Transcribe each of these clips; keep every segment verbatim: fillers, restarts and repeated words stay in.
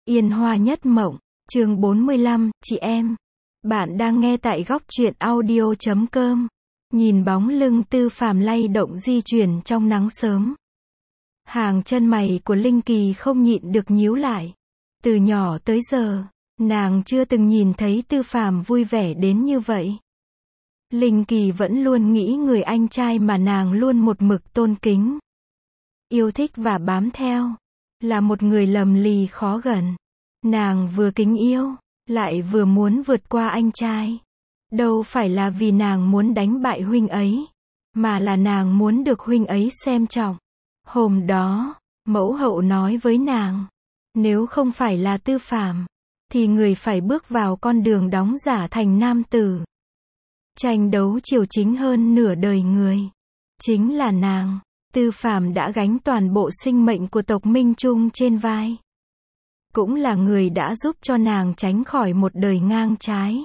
Yên Hoa Nhất Mộng, chương bốn mươi lăm, chị em. Bạn đang nghe tại góc truyện audio chấm com. Nhìn bóng lưng Tư Phàm lay động di chuyển trong nắng sớm. Hàng chân mày của Linh Kỳ không nhịn được nhíu lại. Từ nhỏ tới giờ, nàng chưa từng nhìn thấy Tư Phàm vui vẻ đến như vậy. Linh Kỳ vẫn luôn nghĩ người anh trai mà nàng luôn một mực tôn kính, yêu thích và bám theo, là một người lầm lì khó gần. Nàng vừa kính yêu, lại vừa muốn vượt qua anh trai. Đâu phải là vì nàng muốn đánh bại huynh ấy, mà là nàng muốn được huynh ấy xem trọng. Hôm đó, mẫu hậu nói với nàng, nếu không phải là Tư Phàm, thì người phải bước vào con đường đóng giả thành nam tử. Tranh đấu triều chính hơn nửa đời người. Chính là nàng. Tư Phàm đã gánh toàn bộ sinh mệnh của tộc Minh Trung trên vai. Cũng là người đã giúp cho nàng tránh khỏi một đời ngang trái.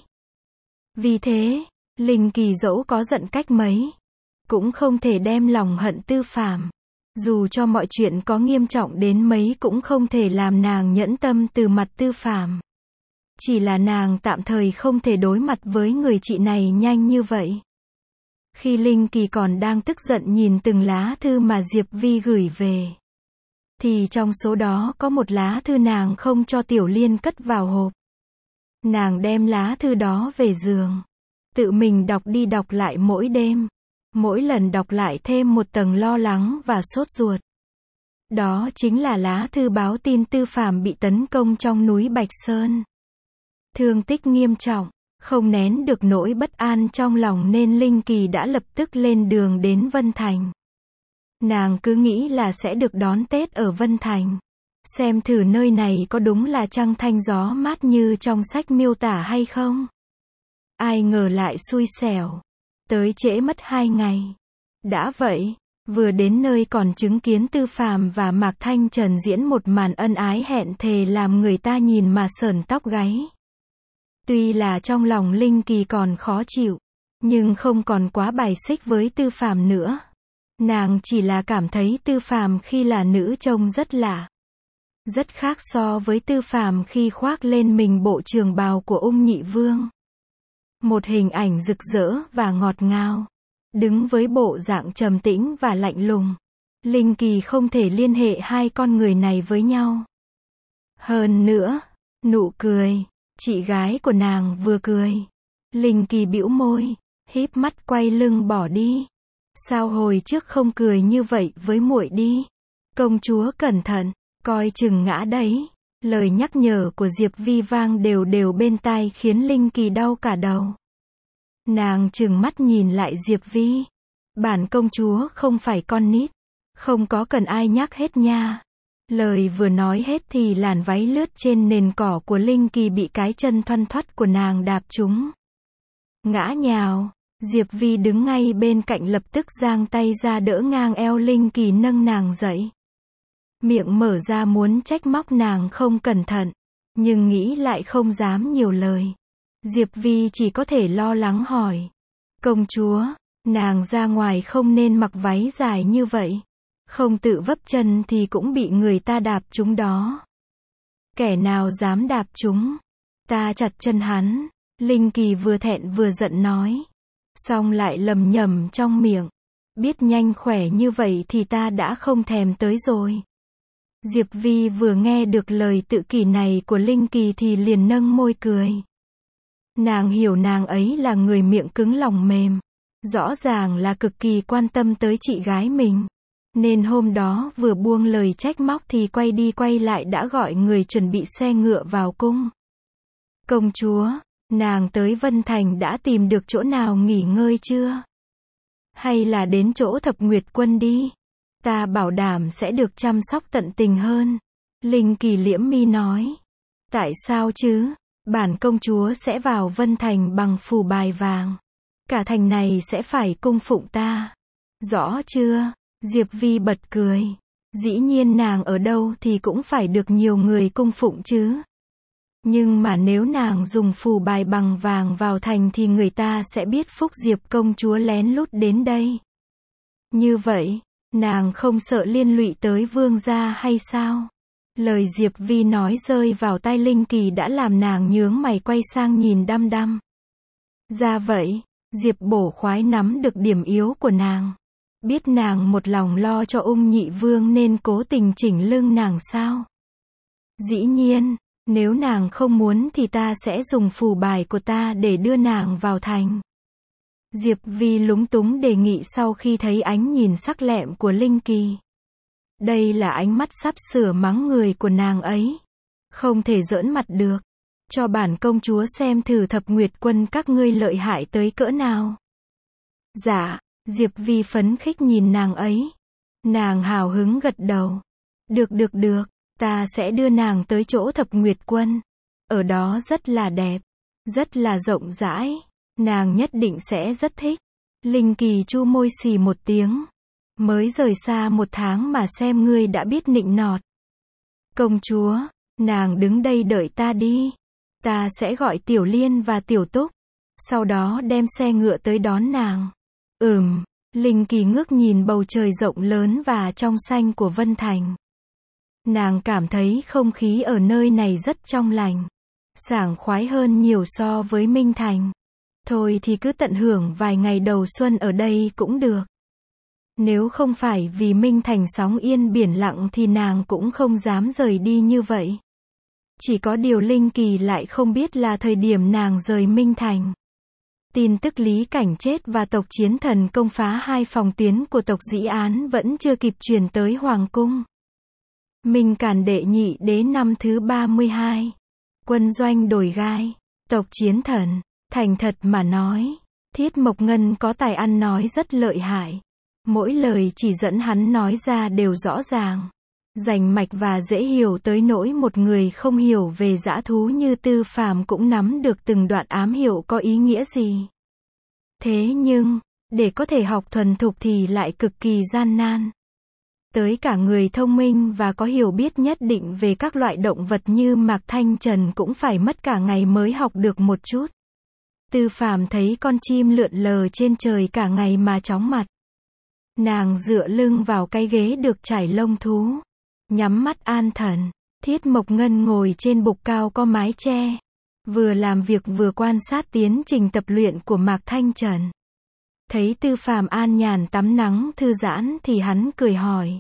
Vì thế, Linh Kỳ dẫu có giận cách mấy, cũng không thể đem lòng hận Tư Phàm. Dù cho mọi chuyện có nghiêm trọng đến mấy cũng không thể làm nàng nhẫn tâm từ mặt Tư Phàm. Chỉ là nàng tạm thời không thể đối mặt với người chị này nhanh như vậy. Khi Linh Kỳ còn đang tức giận nhìn từng lá thư mà Diệp Vi gửi về, thì trong số đó có một lá thư nàng không cho Tiểu Liên cất vào hộp. Nàng đem lá thư đó về giường, tự mình đọc đi đọc lại mỗi đêm. Mỗi lần đọc lại thêm một tầng lo lắng và sốt ruột. Đó chính là lá thư báo tin Tư Phàm bị tấn công trong núi Bạch Sơn. Thương tích nghiêm trọng, không nén được nỗi bất an trong lòng nên Linh Kỳ đã lập tức lên đường đến Vân Thành. Nàng cứ nghĩ là sẽ được đón Tết ở Vân Thành. Xem thử nơi này có đúng là trăng thanh gió mát như trong sách miêu tả hay không. Ai ngờ lại xui xẻo. Tới trễ mất hai ngày. Đã vậy, vừa đến nơi còn chứng kiến Tư Phàm và Mạc Thanh Trần diễn một màn ân ái hẹn thề làm người ta nhìn mà sởn tóc gáy. Tuy là trong lòng Linh Kỳ còn khó chịu, nhưng không còn quá bài xích với Tư Phàm nữa. Nàng chỉ là cảm thấy Tư Phàm khi là nữ trông rất lạ. Rất khác so với Tư Phàm khi khoác lên mình bộ trường bào của Ung Nhị Vương. Một hình ảnh rực rỡ và ngọt ngào. Đứng với bộ dạng trầm tĩnh và lạnh lùng, Linh Kỳ không thể liên hệ hai con người này với nhau. Hơn nữa, nụ cười, chị gái của nàng vừa cười. Linh Kỳ bĩu môi, híp mắt quay lưng bỏ đi. Sao hồi trước không cười như vậy với muội đi? Công chúa cẩn thận, coi chừng ngã đấy. Lời nhắc nhở của Diệp Vi vang đều đều bên tai khiến Linh Kỳ đau cả đầu. Nàng trừng mắt nhìn lại Diệp Vi. Bản công chúa không phải con nít. Không có cần ai nhắc hết nha. Lời vừa nói hết thì làn váy lướt trên nền cỏ của Linh Kỳ bị cái chân thoăn thoắt của nàng đạp trúng. Ngã nhào. Diệp Vi đứng ngay bên cạnh lập tức giang tay ra đỡ ngang eo Linh Kỳ nâng nàng dậy. Miệng mở ra muốn trách móc nàng không cẩn thận, nhưng nghĩ lại không dám nhiều lời. Diệp Vi chỉ có thể lo lắng hỏi. Công chúa, nàng ra ngoài không nên mặc váy dài như vậy. Không tự vấp chân thì cũng bị người ta đạp trúng đó. Kẻ nào dám đạp trúng, ta chặt chân hắn. Linh Kỳ vừa thẹn vừa giận nói. Xong lại lầm nhầm trong miệng. Biết nhanh khỏe như vậy thì ta đã không thèm tới rồi. Diệp Vi vừa nghe được lời tự kỷ này của Linh Kỳ thì liền nâng môi cười. Nàng hiểu nàng ấy là người miệng cứng lòng mềm. Rõ ràng là cực kỳ quan tâm tới chị gái mình. Nên hôm đó vừa buông lời trách móc thì quay đi quay lại đã gọi người chuẩn bị xe ngựa vào cung. Công chúa, nàng tới Vân Thành đã tìm được chỗ nào nghỉ ngơi chưa? Hay là đến chỗ Thập Nguyệt Quân đi? Ta bảo đảm sẽ được chăm sóc tận tình hơn. Linh Kỳ liễm mi nói. Tại sao chứ? Bản công chúa sẽ vào Vân Thành bằng phù bài vàng. Cả thành này sẽ phải cung phụng ta. Rõ chưa? Diệp Vi bật cười. Dĩ nhiên nàng ở đâu thì cũng phải được nhiều người cung phụng chứ. Nhưng mà nếu nàng dùng phù bài bằng vàng vào thành thì người ta sẽ biết Phúc Diệp công chúa lén lút đến đây. Như vậy, nàng không sợ liên lụy tới vương gia hay sao? Lời Diệp Vi nói rơi vào tai Linh Kỳ đã làm nàng nhướng mày quay sang nhìn đăm đăm. Ra vậy, Diệp Bổ khoái nắm được điểm yếu của nàng. Biết nàng một lòng lo cho Ung Nhị Vương nên cố tình chỉnh lưng nàng sao? Dĩ nhiên, nếu nàng không muốn thì ta sẽ dùng phù bài của ta để đưa nàng vào thành. Diệp Vi lúng túng đề nghị sau khi thấy ánh nhìn sắc lẹm của Linh Kỳ. Đây là ánh mắt sắp sửa mắng người của nàng ấy. Không thể giỡn mặt được. Cho bản công chúa xem thử Thập Nguyệt Quân các ngươi lợi hại tới cỡ nào. Dạ, Diệp Vi phấn khích nhìn nàng ấy. Nàng hào hứng gật đầu. Được được được, ta sẽ đưa nàng tới chỗ Thập Nguyệt Quân. Ở đó rất là đẹp, rất là rộng rãi. Nàng nhất định sẽ rất thích. Linh Kỳ chu môi xì một tiếng. Mới rời xa một tháng mà xem ngươi đã biết nịnh nọt. Công chúa, nàng đứng đây đợi ta đi. Ta sẽ gọi Tiểu Liên và Tiểu Túc. Sau đó đem xe ngựa tới đón nàng. Ừm, Linh Kỳ ngước nhìn bầu trời rộng lớn và trong xanh của Vân Thành. Nàng cảm thấy không khí ở nơi này rất trong lành. Sảng khoái hơn nhiều so với Minh Thành. Thôi thì cứ tận hưởng vài ngày đầu xuân ở đây cũng được. Nếu không phải vì Minh Thành sóng yên biển lặng thì nàng cũng không dám rời đi như vậy. Chỉ có điều Linh Kỳ lại không biết là thời điểm nàng rời Minh Thành. Tin tức Lý Cảnh chết và tộc Chiến Thần công phá hai phòng tuyến của tộc Dĩ Án vẫn chưa kịp truyền tới Hoàng cung. Minh Càn đệ nhị đế năm thứ ba mươi hai. Quân doanh đồi gai. Tộc Chiến Thần. Thành thật mà nói, Thiết Mộc Ngân có tài ăn nói rất lợi hại. Mỗi lời chỉ dẫn hắn nói ra đều rõ ràng, rành mạch và dễ hiểu tới nỗi một người không hiểu về dã thú như Tư Phàm cũng nắm được từng đoạn ám hiệu có ý nghĩa gì. Thế nhưng, để có thể học thuần thục thì lại cực kỳ gian nan. Tới cả người thông minh và có hiểu biết nhất định về các loại động vật như Mạc Thanh Trần cũng phải mất cả ngày mới học được một chút. Tư Phàm thấy con chim lượn lờ trên trời cả ngày mà chóng mặt. Nàng dựa lưng vào cái ghế được trải lông thú, nhắm mắt an thần. Thiết Mộc Ngân ngồi trên bục cao có mái che, vừa làm việc vừa quan sát tiến trình tập luyện của Mạc Thanh Trần. Thấy Tư Phàm an nhàn tắm nắng thư giãn thì hắn cười hỏi.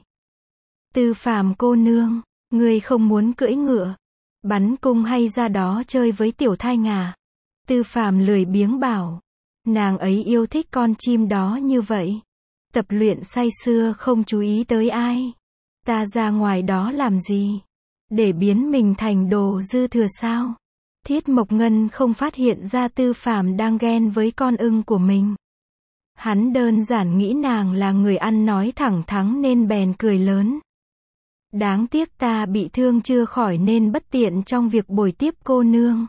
Tư Phàm cô nương, ngươi không muốn cưỡi ngựa, bắn cung hay ra đó chơi với Tiểu Thanh à? Tư Phàm lười biếng bảo. Nàng ấy yêu thích con chim đó như vậy. Tập luyện say sưa không chú ý tới ai. Ta ra ngoài đó làm gì? Để biến mình thành đồ dư thừa sao? Thiết Mộc Ngân không phát hiện ra Tư Phàm đang ghen với con ưng của mình. Hắn đơn giản nghĩ nàng là người ăn nói thẳng thắn nên bèn cười lớn. Đáng tiếc ta bị thương chưa khỏi nên bất tiện trong việc bồi tiếp cô nương.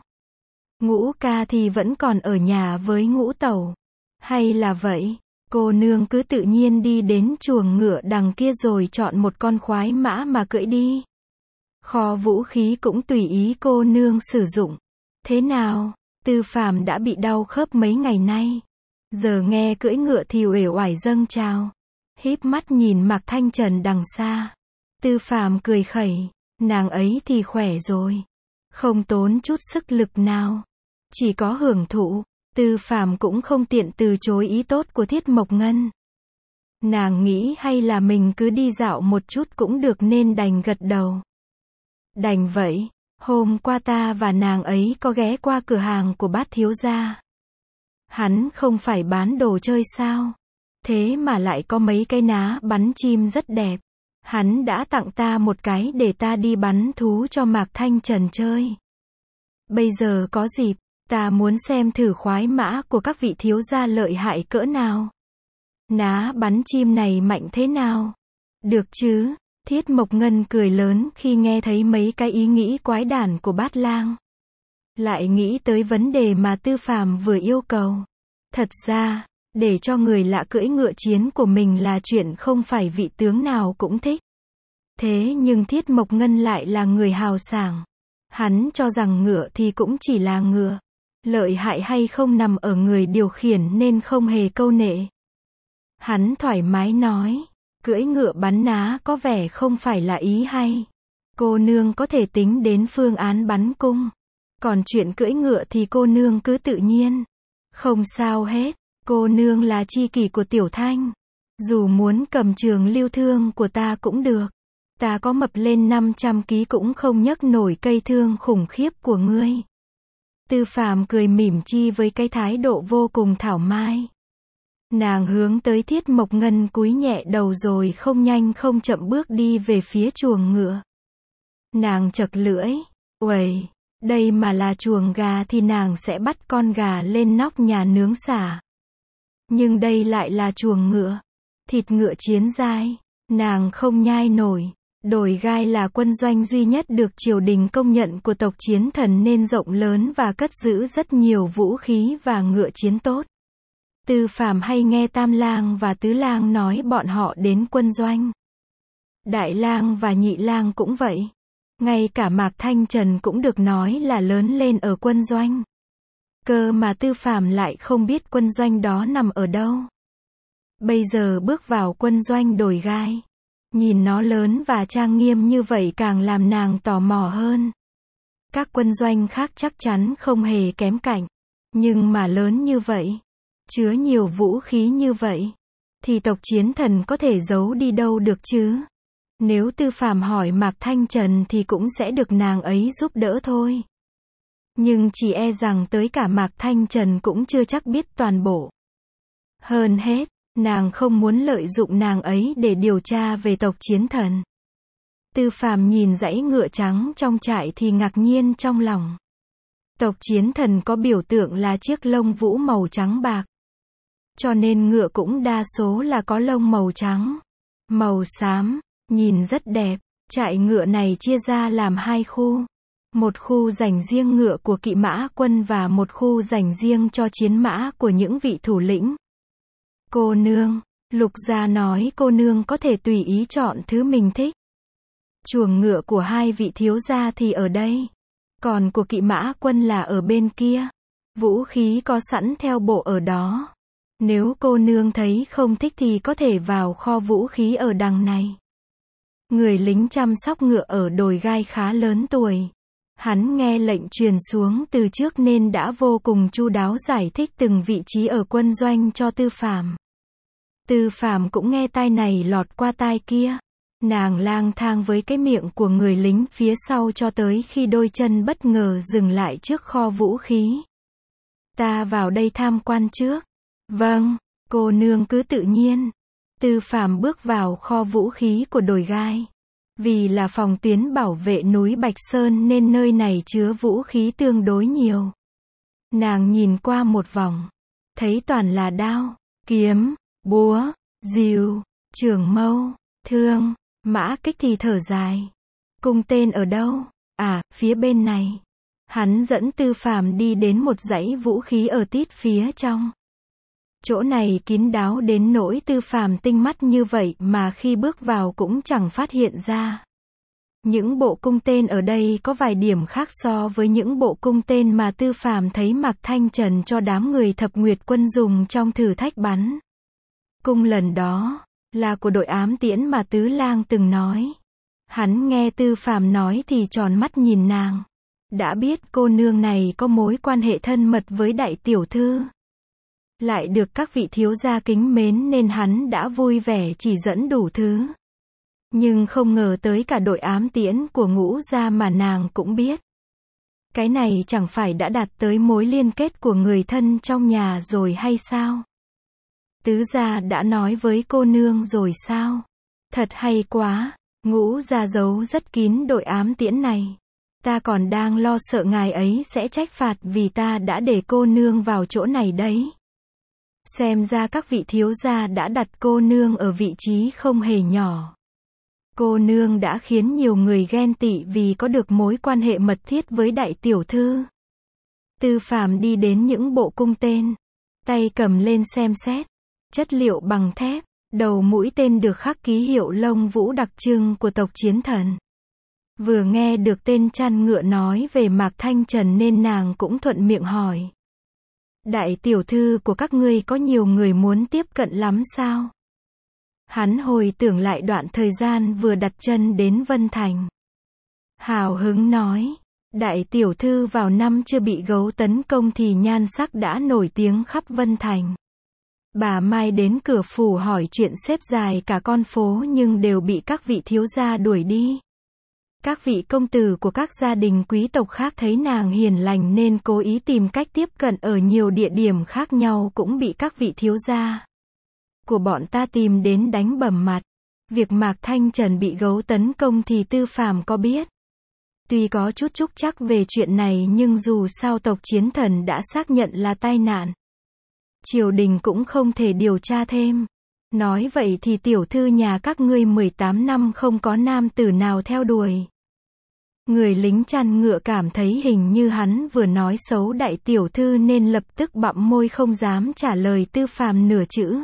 Ngũ ca thì vẫn còn ở nhà với Ngũ tẩu. Hay là vậy, cô nương cứ tự nhiên đi đến chuồng ngựa đằng kia rồi chọn một con khoái mã mà cưỡi đi. Kho vũ khí cũng tùy ý cô nương sử dụng. Thế nào, Tư Phàm đã bị đau khớp mấy ngày nay. Giờ nghe cưỡi ngựa thì uể oải dâng trào. Híp mắt nhìn Mạc Thanh Trần đằng xa. Tư Phàm cười khẩy, nàng ấy thì khỏe rồi. Không tốn chút sức lực nào. Chỉ có hưởng thụ. Tư Phàm cũng không tiện từ chối ý tốt của Thiết Mộc Ngân. Nàng nghĩ hay là mình cứ đi dạo một chút cũng được nên đành gật đầu. Đành vậy, hôm qua ta và nàng ấy có ghé qua cửa hàng của Bát thiếu gia. Hắn không phải bán đồ chơi sao? Thế mà lại có mấy cái ná bắn chim rất đẹp. Hắn đã tặng ta một cái để ta đi bắn thú cho Mạc Thanh Trần chơi. Bây giờ có dịp, ta muốn xem thử khoái mã của các vị thiếu gia lợi hại cỡ nào. Ná bắn chim này mạnh thế nào? Được chứ? Thiết Mộc Ngân cười lớn khi nghe thấy mấy cái ý nghĩ quái đản của Bát Lang. Lại nghĩ tới vấn đề mà Tư Phàm vừa yêu cầu. Thật ra, để cho người lạ cưỡi ngựa chiến của mình là chuyện không phải vị tướng nào cũng thích. Thế nhưng Thiết Mộc Ngân lại là người hào sảng. Hắn cho rằng ngựa thì cũng chỉ là ngựa. Lợi hại hay không nằm ở người điều khiển nên không hề câu nệ. Hắn thoải mái nói, cưỡi ngựa bắn ná có vẻ không phải là ý hay. Cô nương có thể tính đến phương án bắn cung. Còn chuyện cưỡi ngựa thì cô nương cứ tự nhiên. Không sao hết, cô nương là tri kỷ của Tiểu Thanh. Dù muốn cầm trường lưu thương của ta cũng được. Ta có mập lên năm trăm ký cũng không nhấc nổi cây thương khủng khiếp của ngươi. Tư Phàm cười mỉm chi với cái thái độ vô cùng thảo mai. Nàng hướng tới Thiết Mộc Ngân cúi nhẹ đầu rồi không nhanh không chậm bước đi về phía chuồng ngựa. Nàng chật lưỡi, uầy, đây mà là chuồng gà thì nàng sẽ bắt con gà lên nóc nhà nướng xả. Nhưng đây lại là chuồng ngựa. Thịt ngựa chiến giai, nàng không nhai nổi. Đồi gai là quân doanh duy nhất được triều đình công nhận của tộc Chiến Thần nên rộng lớn và cất giữ rất nhiều vũ khí và ngựa chiến tốt. Tư Phàm hay nghe Tam Lang và Tứ Lang nói bọn họ đến quân doanh. Đại Lang và Nhị Lang cũng vậy. Ngay cả Mạc Thanh Trần cũng được nói là lớn lên ở quân doanh. Cơ mà Tư Phàm lại không biết quân doanh đó nằm ở đâu. Bây giờ bước vào quân doanh đồi gai. Nhìn nó lớn và trang nghiêm như vậy càng làm nàng tò mò hơn. Các quân doanh khác chắc chắn không hề kém cạnh. Nhưng mà lớn như vậy, chứa nhiều vũ khí như vậy, thì tộc Chiến Thần có thể giấu đi đâu được chứ? Nếu Tư Phàm hỏi Mạc Thanh Trần thì cũng sẽ được nàng ấy giúp đỡ thôi. Nhưng chỉ e rằng tới cả Mạc Thanh Trần cũng chưa chắc biết toàn bộ. Hơn hết, nàng không muốn lợi dụng nàng ấy để điều tra về tộc Chiến Thần. Tư Phàm nhìn dãy ngựa trắng trong trại thì ngạc nhiên trong lòng. Tộc Chiến Thần có biểu tượng là chiếc lông vũ màu trắng bạc. Cho nên ngựa cũng đa số là có lông màu trắng, màu xám, nhìn rất đẹp. Trại ngựa này chia ra làm hai khu. Một khu dành riêng ngựa của kỵ mã quân và một khu dành riêng cho chiến mã của những vị thủ lĩnh. Cô nương, Lục Gia nói cô nương có thể tùy ý chọn thứ mình thích. Chuồng ngựa của hai vị thiếu gia thì ở đây. Còn của kỵ mã quân là ở bên kia. Vũ khí có sẵn theo bộ ở đó. Nếu cô nương thấy không thích thì có thể vào kho vũ khí ở đằng này. Người lính chăm sóc ngựa ở đồi gai khá lớn tuổi. Hắn nghe lệnh truyền xuống từ trước nên đã vô cùng chu đáo giải thích từng vị trí ở quân doanh cho Tư Phàm. Tư Phàm cũng nghe tai này lọt qua tai kia. Nàng lang thang với cái miệng của người lính phía sau cho tới khi đôi chân bất ngờ dừng lại trước kho vũ khí. Ta vào đây tham quan trước. Vâng, cô nương cứ tự nhiên. Tư Phàm bước vào kho vũ khí của đồi gai. Vì là phòng tuyến bảo vệ núi Bạch Sơn nên nơi này chứa vũ khí tương đối nhiều. Nàng nhìn qua một vòng. Thấy toàn là đao, kiếm, búa, rìu, trường mâu, thương, mã kích thì thở dài. Cung tên ở đâu? À, phía bên này. Hắn dẫn Tư Phàm đi đến một dãy vũ khí ở tít phía trong. Chỗ này kín đáo đến nỗi Tư Phàm tinh mắt như vậy mà khi bước vào cũng chẳng phát hiện ra. Những bộ cung tên ở đây có vài điểm khác so với những bộ cung tên mà Tư Phàm thấy Mạc Thanh Trần cho đám người Thập Nguyệt quân dùng trong thử thách bắn. Cung lần đó là của đội ám tiễn mà Tứ Lang từng nói. Hắn nghe Tư Phàm nói thì tròn mắt nhìn nàng. Đã biết cô nương này có mối quan hệ thân mật với đại tiểu thư. Lại được các vị thiếu gia kính mến nên hắn đã vui vẻ chỉ dẫn đủ thứ. Nhưng không ngờ tới cả đội ám tiễn của Ngũ gia mà nàng cũng biết. Cái này chẳng phải đã đạt tới mối liên kết của người thân trong nhà rồi hay sao? Tứ gia đã nói với cô nương rồi sao? Thật hay quá, Ngũ gia giấu rất kín đội ám tiễn này. Ta còn đang lo sợ ngài ấy sẽ trách phạt vì ta đã để cô nương vào chỗ này đấy. Xem ra các vị thiếu gia đã đặt cô nương ở vị trí không hề nhỏ. Cô nương đã khiến nhiều người ghen tị vì có được mối quan hệ mật thiết với đại tiểu thư. Tư Phàm đi đến những bộ cung tên, tay cầm lên xem xét. Chất liệu bằng thép, đầu mũi tên được khắc ký hiệu lông vũ đặc trưng của tộc Chiến Thần. Vừa nghe được tên chăn ngựa nói về Mạc Thanh Trần nên nàng cũng thuận miệng hỏi. Đại tiểu thư của các ngươi có nhiều người muốn tiếp cận lắm sao? Hắn hồi tưởng lại đoạn thời gian vừa đặt chân đến Vân Thành. hào hứng nói. Đại tiểu thư vào năm chưa bị gấu tấn công thì nhan sắc đã nổi tiếng khắp Vân Thành. Bà Mai đến cửa phủ hỏi chuyện xếp dài cả con phố nhưng đều bị các vị thiếu gia đuổi đi. Các vị công tử của các gia đình quý tộc khác thấy nàng hiền lành nên cố ý tìm cách tiếp cận ở nhiều địa điểm khác nhau cũng bị các vị thiếu gia của bọn ta tìm đến đánh bầm mặt. Việc Mạc Thanh Trần bị gấu tấn công thì Tư Phàm có biết. Tuy có chút trúc trắc về chuyện này nhưng dù sao tộc Chiến Thần đã xác nhận là tai nạn. Triều đình cũng không thể điều tra thêm. Nói vậy thì tiểu thư nhà các ngươi mười tám năm không có nam tử nào theo đuổi. Người lính chăn ngựa cảm thấy hình như hắn vừa nói xấu đại tiểu thư nên lập tức bặm môi không dám trả lời Tư Phàm nửa chữ.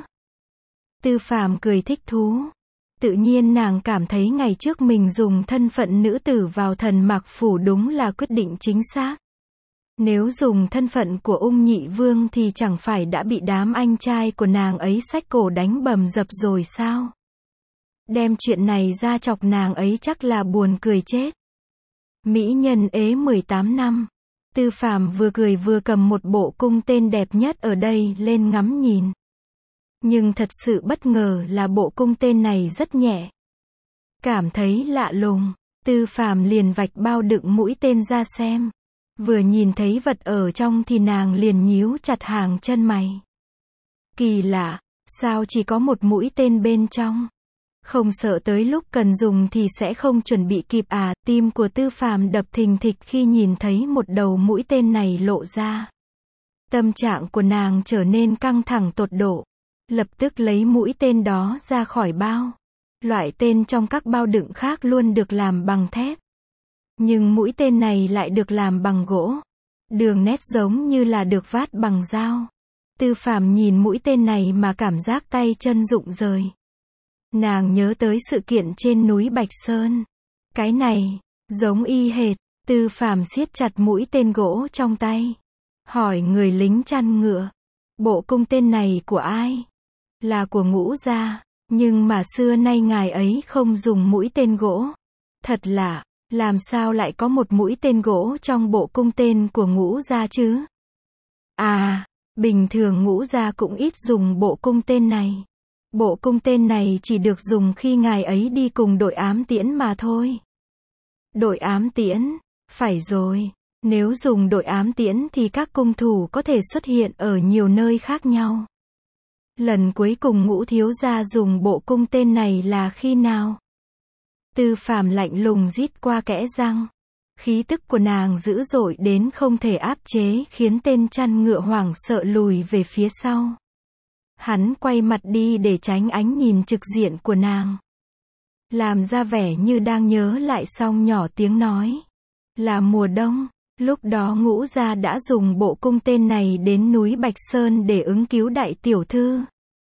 Tư Phàm cười thích thú. Tự nhiên nàng cảm thấy ngày trước mình dùng thân phận nữ tử vào Thần Mạc Phủ đúng là quyết định chính xác. Nếu dùng thân phận của Ung Nhị Vương thì chẳng phải đã bị đám anh trai của nàng ấy xách cổ đánh bầm dập rồi sao? Đem chuyện này ra chọc nàng ấy chắc là buồn cười chết. Mỹ nhân ế mười tám năm. Tư Phàm vừa cười vừa cầm một bộ cung tên đẹp nhất ở đây lên ngắm nhìn. Nhưng thật sự bất ngờ là bộ cung tên này rất nhẹ. Cảm thấy lạ lùng, Tư Phàm liền vạch bao đựng mũi tên ra xem. Vừa nhìn thấy vật ở trong thì nàng liền nhíu chặt hàng chân mày. Kỳ lạ, sao chỉ có một mũi tên bên trong? Không sợ tới lúc cần dùng thì sẽ không chuẩn bị kịp à? Tim của Tư Phàm đập thình thịch khi nhìn thấy một đầu mũi tên này lộ ra. Tâm trạng của nàng trở nên căng thẳng tột độ. Lập tức lấy mũi tên đó ra khỏi bao. Loại tên trong các bao đựng khác luôn được làm bằng thép. Nhưng mũi tên này lại được làm bằng gỗ. Đường nét giống như là được vát bằng dao. Tư Phàm nhìn mũi tên này mà cảm giác tay chân rụng rời. Nàng nhớ tới sự kiện trên núi Bạch Sơn. Cái này, giống y hệt. Tư Phàm siết chặt mũi tên gỗ trong tay. Hỏi người lính chăn ngựa. Bộ cung tên này của ai? Là của Ngũ gia. Nhưng mà xưa nay ngài ấy không dùng mũi tên gỗ. Thật lạ. Làm sao lại có một mũi tên gỗ trong bộ cung tên của Ngũ gia chứ? À, bình thường Ngũ gia cũng ít dùng bộ cung tên này. Bộ cung tên này chỉ được dùng khi ngài ấy đi cùng đội ám tiễn mà thôi. Đội ám tiễn? Phải rồi, nếu dùng đội ám tiễn thì các cung thủ có thể xuất hiện ở nhiều nơi khác nhau. Lần cuối cùng Ngũ thiếu gia dùng bộ cung tên này là khi nào? Tư Phàm lạnh lùng rít qua kẽ răng. Khí tức của nàng dữ dội đến không thể áp chế khiến tên chăn ngựa hoảng sợ lùi về phía sau. Hắn quay mặt đi để tránh ánh nhìn trực diện của nàng. Làm ra vẻ như đang nhớ lại xong nhỏ tiếng nói. Là mùa đông, lúc đó Ngũ gia đã dùng bộ cung tên này đến núi Bạch Sơn để ứng cứu đại tiểu thư.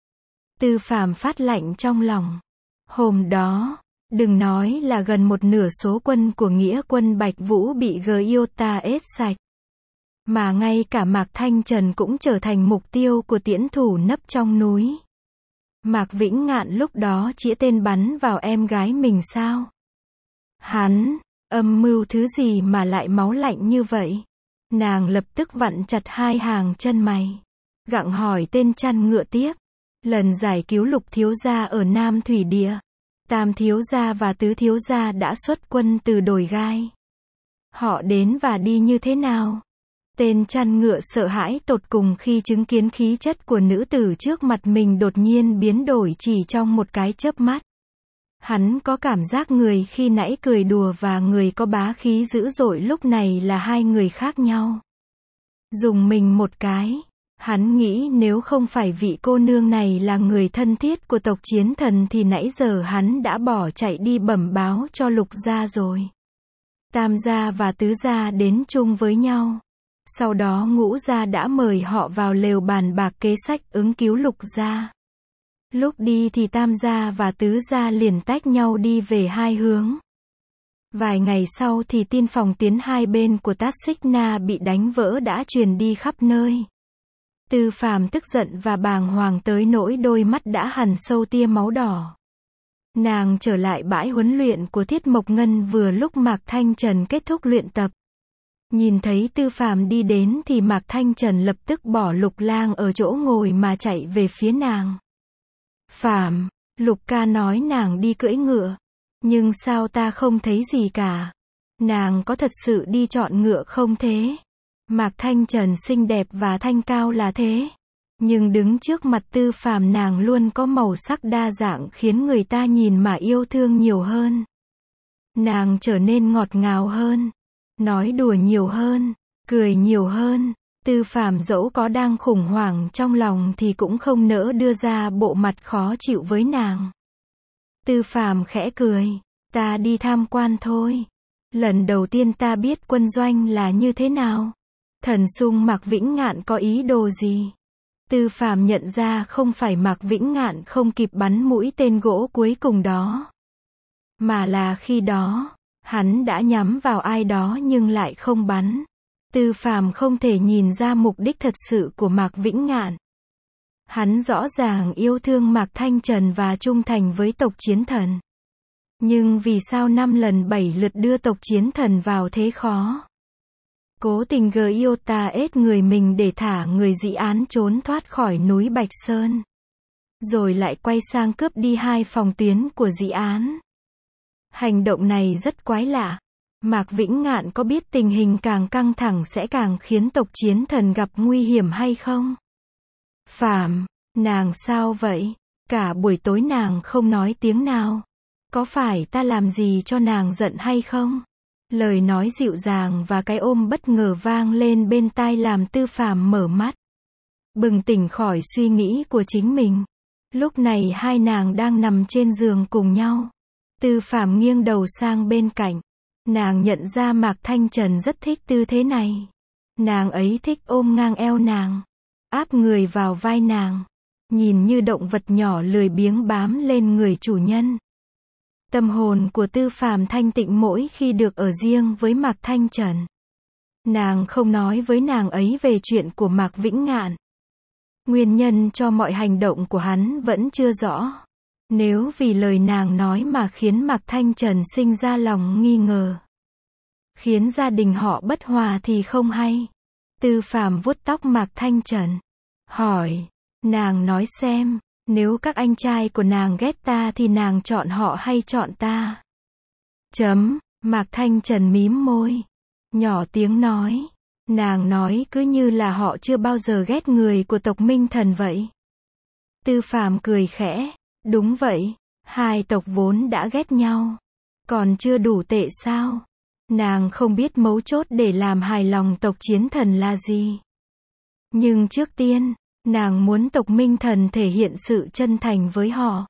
Tư Phàm phát lạnh trong lòng. Hôm đó, đừng nói là gần một nửa số quân của nghĩa quân Bạch Vũ bị Giota ết sạch. Mà ngay cả Mạc Thanh Trần cũng trở thành mục tiêu của tiễn thủ nấp trong núi. Mạc Vĩnh Ngạn lúc đó chĩa tên bắn vào em gái mình sao? Hắn, âm mưu thứ gì mà lại máu lạnh như vậy? Nàng lập tức vặn chặt hai hàng chân mày. Gặng hỏi tên chăn ngựa tiếp. Lần giải cứu Lục thiếu gia ở Nam Thủy Địa, Tam thiếu gia và Tứ thiếu gia đã xuất quân từ đồi gai. Họ đến và đi như thế nào? Tên chăn ngựa sợ hãi tột cùng khi chứng kiến khí chất của nữ tử trước mặt mình đột nhiên biến đổi chỉ trong một cái chớp mắt. Hắn có cảm giác người khi nãy cười đùa và người có bá khí dữ dội lúc này là hai người khác nhau. Dùng mình một cái. Hắn nghĩ nếu không phải vị cô nương này là người thân thiết của tộc Chiến Thần thì nãy giờ hắn đã bỏ chạy đi bẩm báo cho Lục gia rồi. Tam gia và Tứ gia đến chung với nhau. Sau đó Ngũ gia đã mời họ vào lều bàn bạc kế sách ứng cứu Lục gia. Lúc đi thì Tam gia và Tứ gia liền tách nhau đi về hai hướng. Vài ngày sau thì tin phòng tuyến hai bên của Tát Xích Na bị đánh vỡ đã truyền đi khắp nơi. Tư Phàm tức giận và bàng hoàng tới nỗi đôi mắt đã hằn sâu tia máu đỏ. Nàng trở lại bãi huấn luyện của Thiết Mộc Ngân vừa lúc Mạc Thanh Trần kết thúc luyện tập. Nhìn thấy Tư Phàm đi đến thì Mạc Thanh Trần lập tức bỏ Lục Lang ở chỗ ngồi mà chạy về phía nàng. Phàm, Lục ca nói nàng đi cưỡi ngựa. Nhưng sao ta không thấy gì cả? Nàng có thật sự đi chọn ngựa không thế? Mạc Thanh Trần xinh đẹp và thanh cao là thế. Nhưng đứng trước mặt Tư Phàm nàng luôn có màu sắc đa dạng khiến người ta nhìn mà yêu thương nhiều hơn. Nàng trở nên ngọt ngào hơn, nói đùa nhiều hơn, cười nhiều hơn. Tư Phàm dẫu có đang khủng hoảng trong lòng thì cũng không nỡ đưa ra bộ mặt khó chịu với nàng. Tư Phàm khẽ cười, ta đi tham quan thôi. Lần đầu tiên ta biết quân doanh là như thế nào. Thần sung Mạc Vĩnh Ngạn có ý đồ gì? Tư Phàm nhận ra không phải Mạc Vĩnh Ngạn không kịp bắn mũi tên gỗ cuối cùng đó. Mà là khi đó, hắn đã nhắm vào ai đó nhưng lại không bắn. Tư Phàm không thể nhìn ra mục đích thật sự của Mạc Vĩnh Ngạn. Hắn rõ ràng yêu thương Mạc Thanh Trần và trung thành với tộc Chiến Thần. Nhưng vì sao năm lần bảy lượt đưa tộc Chiến Thần vào thế khó? Cố tình Giota ết người mình để thả người dị án trốn thoát khỏi núi Bạch Sơn. Rồi lại quay sang cướp đi hai phòng tuyến của dị án. Hành động này rất quái lạ. Mạc Vĩnh Ngạn có biết tình hình càng căng thẳng sẽ càng khiến tộc Chiến Thần gặp nguy hiểm hay không? Phàm, nàng sao vậy? Cả buổi tối nàng không nói tiếng nào. Có phải ta làm gì cho nàng giận hay không? Lời nói dịu dàng và cái ôm bất ngờ vang lên bên tai làm Tư Phàm mở mắt. Bừng tỉnh khỏi suy nghĩ của chính mình. Lúc này hai nàng đang nằm trên giường cùng nhau. Tư Phàm nghiêng đầu sang bên cạnh. Nàng nhận ra Mạc Thanh Trần rất thích tư thế này. Nàng ấy thích ôm ngang eo nàng, áp người vào vai nàng, nhìn như động vật nhỏ lười biếng bám lên người chủ nhân. Tâm hồn của Tư Phàm thanh tịnh mỗi khi được ở riêng với Mạc Thanh Trần. Nàng không nói với nàng ấy về chuyện của Mạc Vĩnh Ngạn. Nguyên nhân cho mọi hành động của hắn vẫn chưa rõ. Nếu vì lời nàng nói mà khiến Mạc Thanh Trần sinh ra lòng nghi ngờ, khiến gia đình họ bất hòa thì không hay. Tư Phàm vuốt tóc Mạc Thanh Trần, hỏi, nàng nói xem, nếu các anh trai của nàng ghét ta thì nàng chọn họ hay chọn ta? Chấm, Mạc Thanh Trần mím môi, nhỏ tiếng nói, nàng nói cứ như là họ chưa bao giờ ghét người của tộc Minh Thần vậy. Tư Phàm cười khẽ, đúng vậy, hai tộc vốn đã ghét nhau, còn chưa đủ tệ sao? Nàng không biết mấu chốt để làm hài lòng tộc Chiến Thần là gì. Nhưng trước tiên, nàng muốn tộc Minh Thần thể hiện sự chân thành với họ.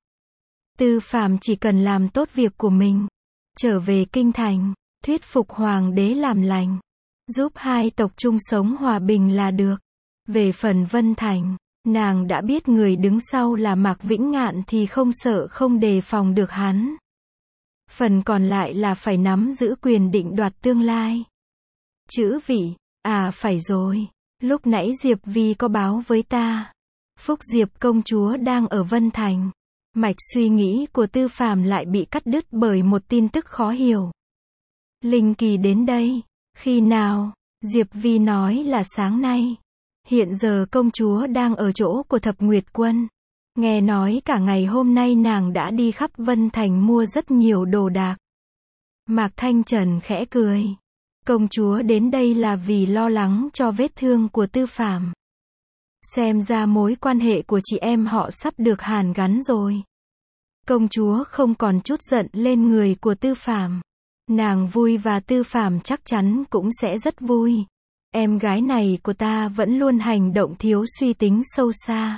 Tư Phàm chỉ cần làm tốt việc của mình, trở về kinh thành, thuyết phục hoàng đế làm lành, giúp hai tộc chung sống hòa bình là được. Về phần Vân Thành, nàng đã biết người đứng sau là Mạc Vĩnh Ngạn thì không sợ không đề phòng được hắn. Phần còn lại là phải nắm giữ quyền định đoạt tương lai. Chữ vị, à phải rồi, lúc nãy Diệp Vi có báo với ta. Phúc Diệp công chúa đang ở Vân Thành. Mạch suy nghĩ của Tư Phàm lại bị cắt đứt bởi một tin tức khó hiểu. Linh Kỳ đến đây, khi nào? Diệp Vi nói là sáng nay. Hiện giờ công chúa đang ở chỗ của Thập Nguyệt Quân. Nghe nói cả ngày hôm nay nàng đã đi khắp Vân Thành mua rất nhiều đồ đạc. Mạc Thanh Trần khẽ cười. Công chúa đến đây là vì lo lắng cho vết thương của Tư Phàm. Xem ra mối quan hệ của chị em họ sắp được hàn gắn rồi. Công chúa không còn chút giận lên người của Tư Phàm. Nàng vui và Tư Phàm chắc chắn cũng sẽ rất vui. Em gái này của ta vẫn luôn hành động thiếu suy tính sâu xa.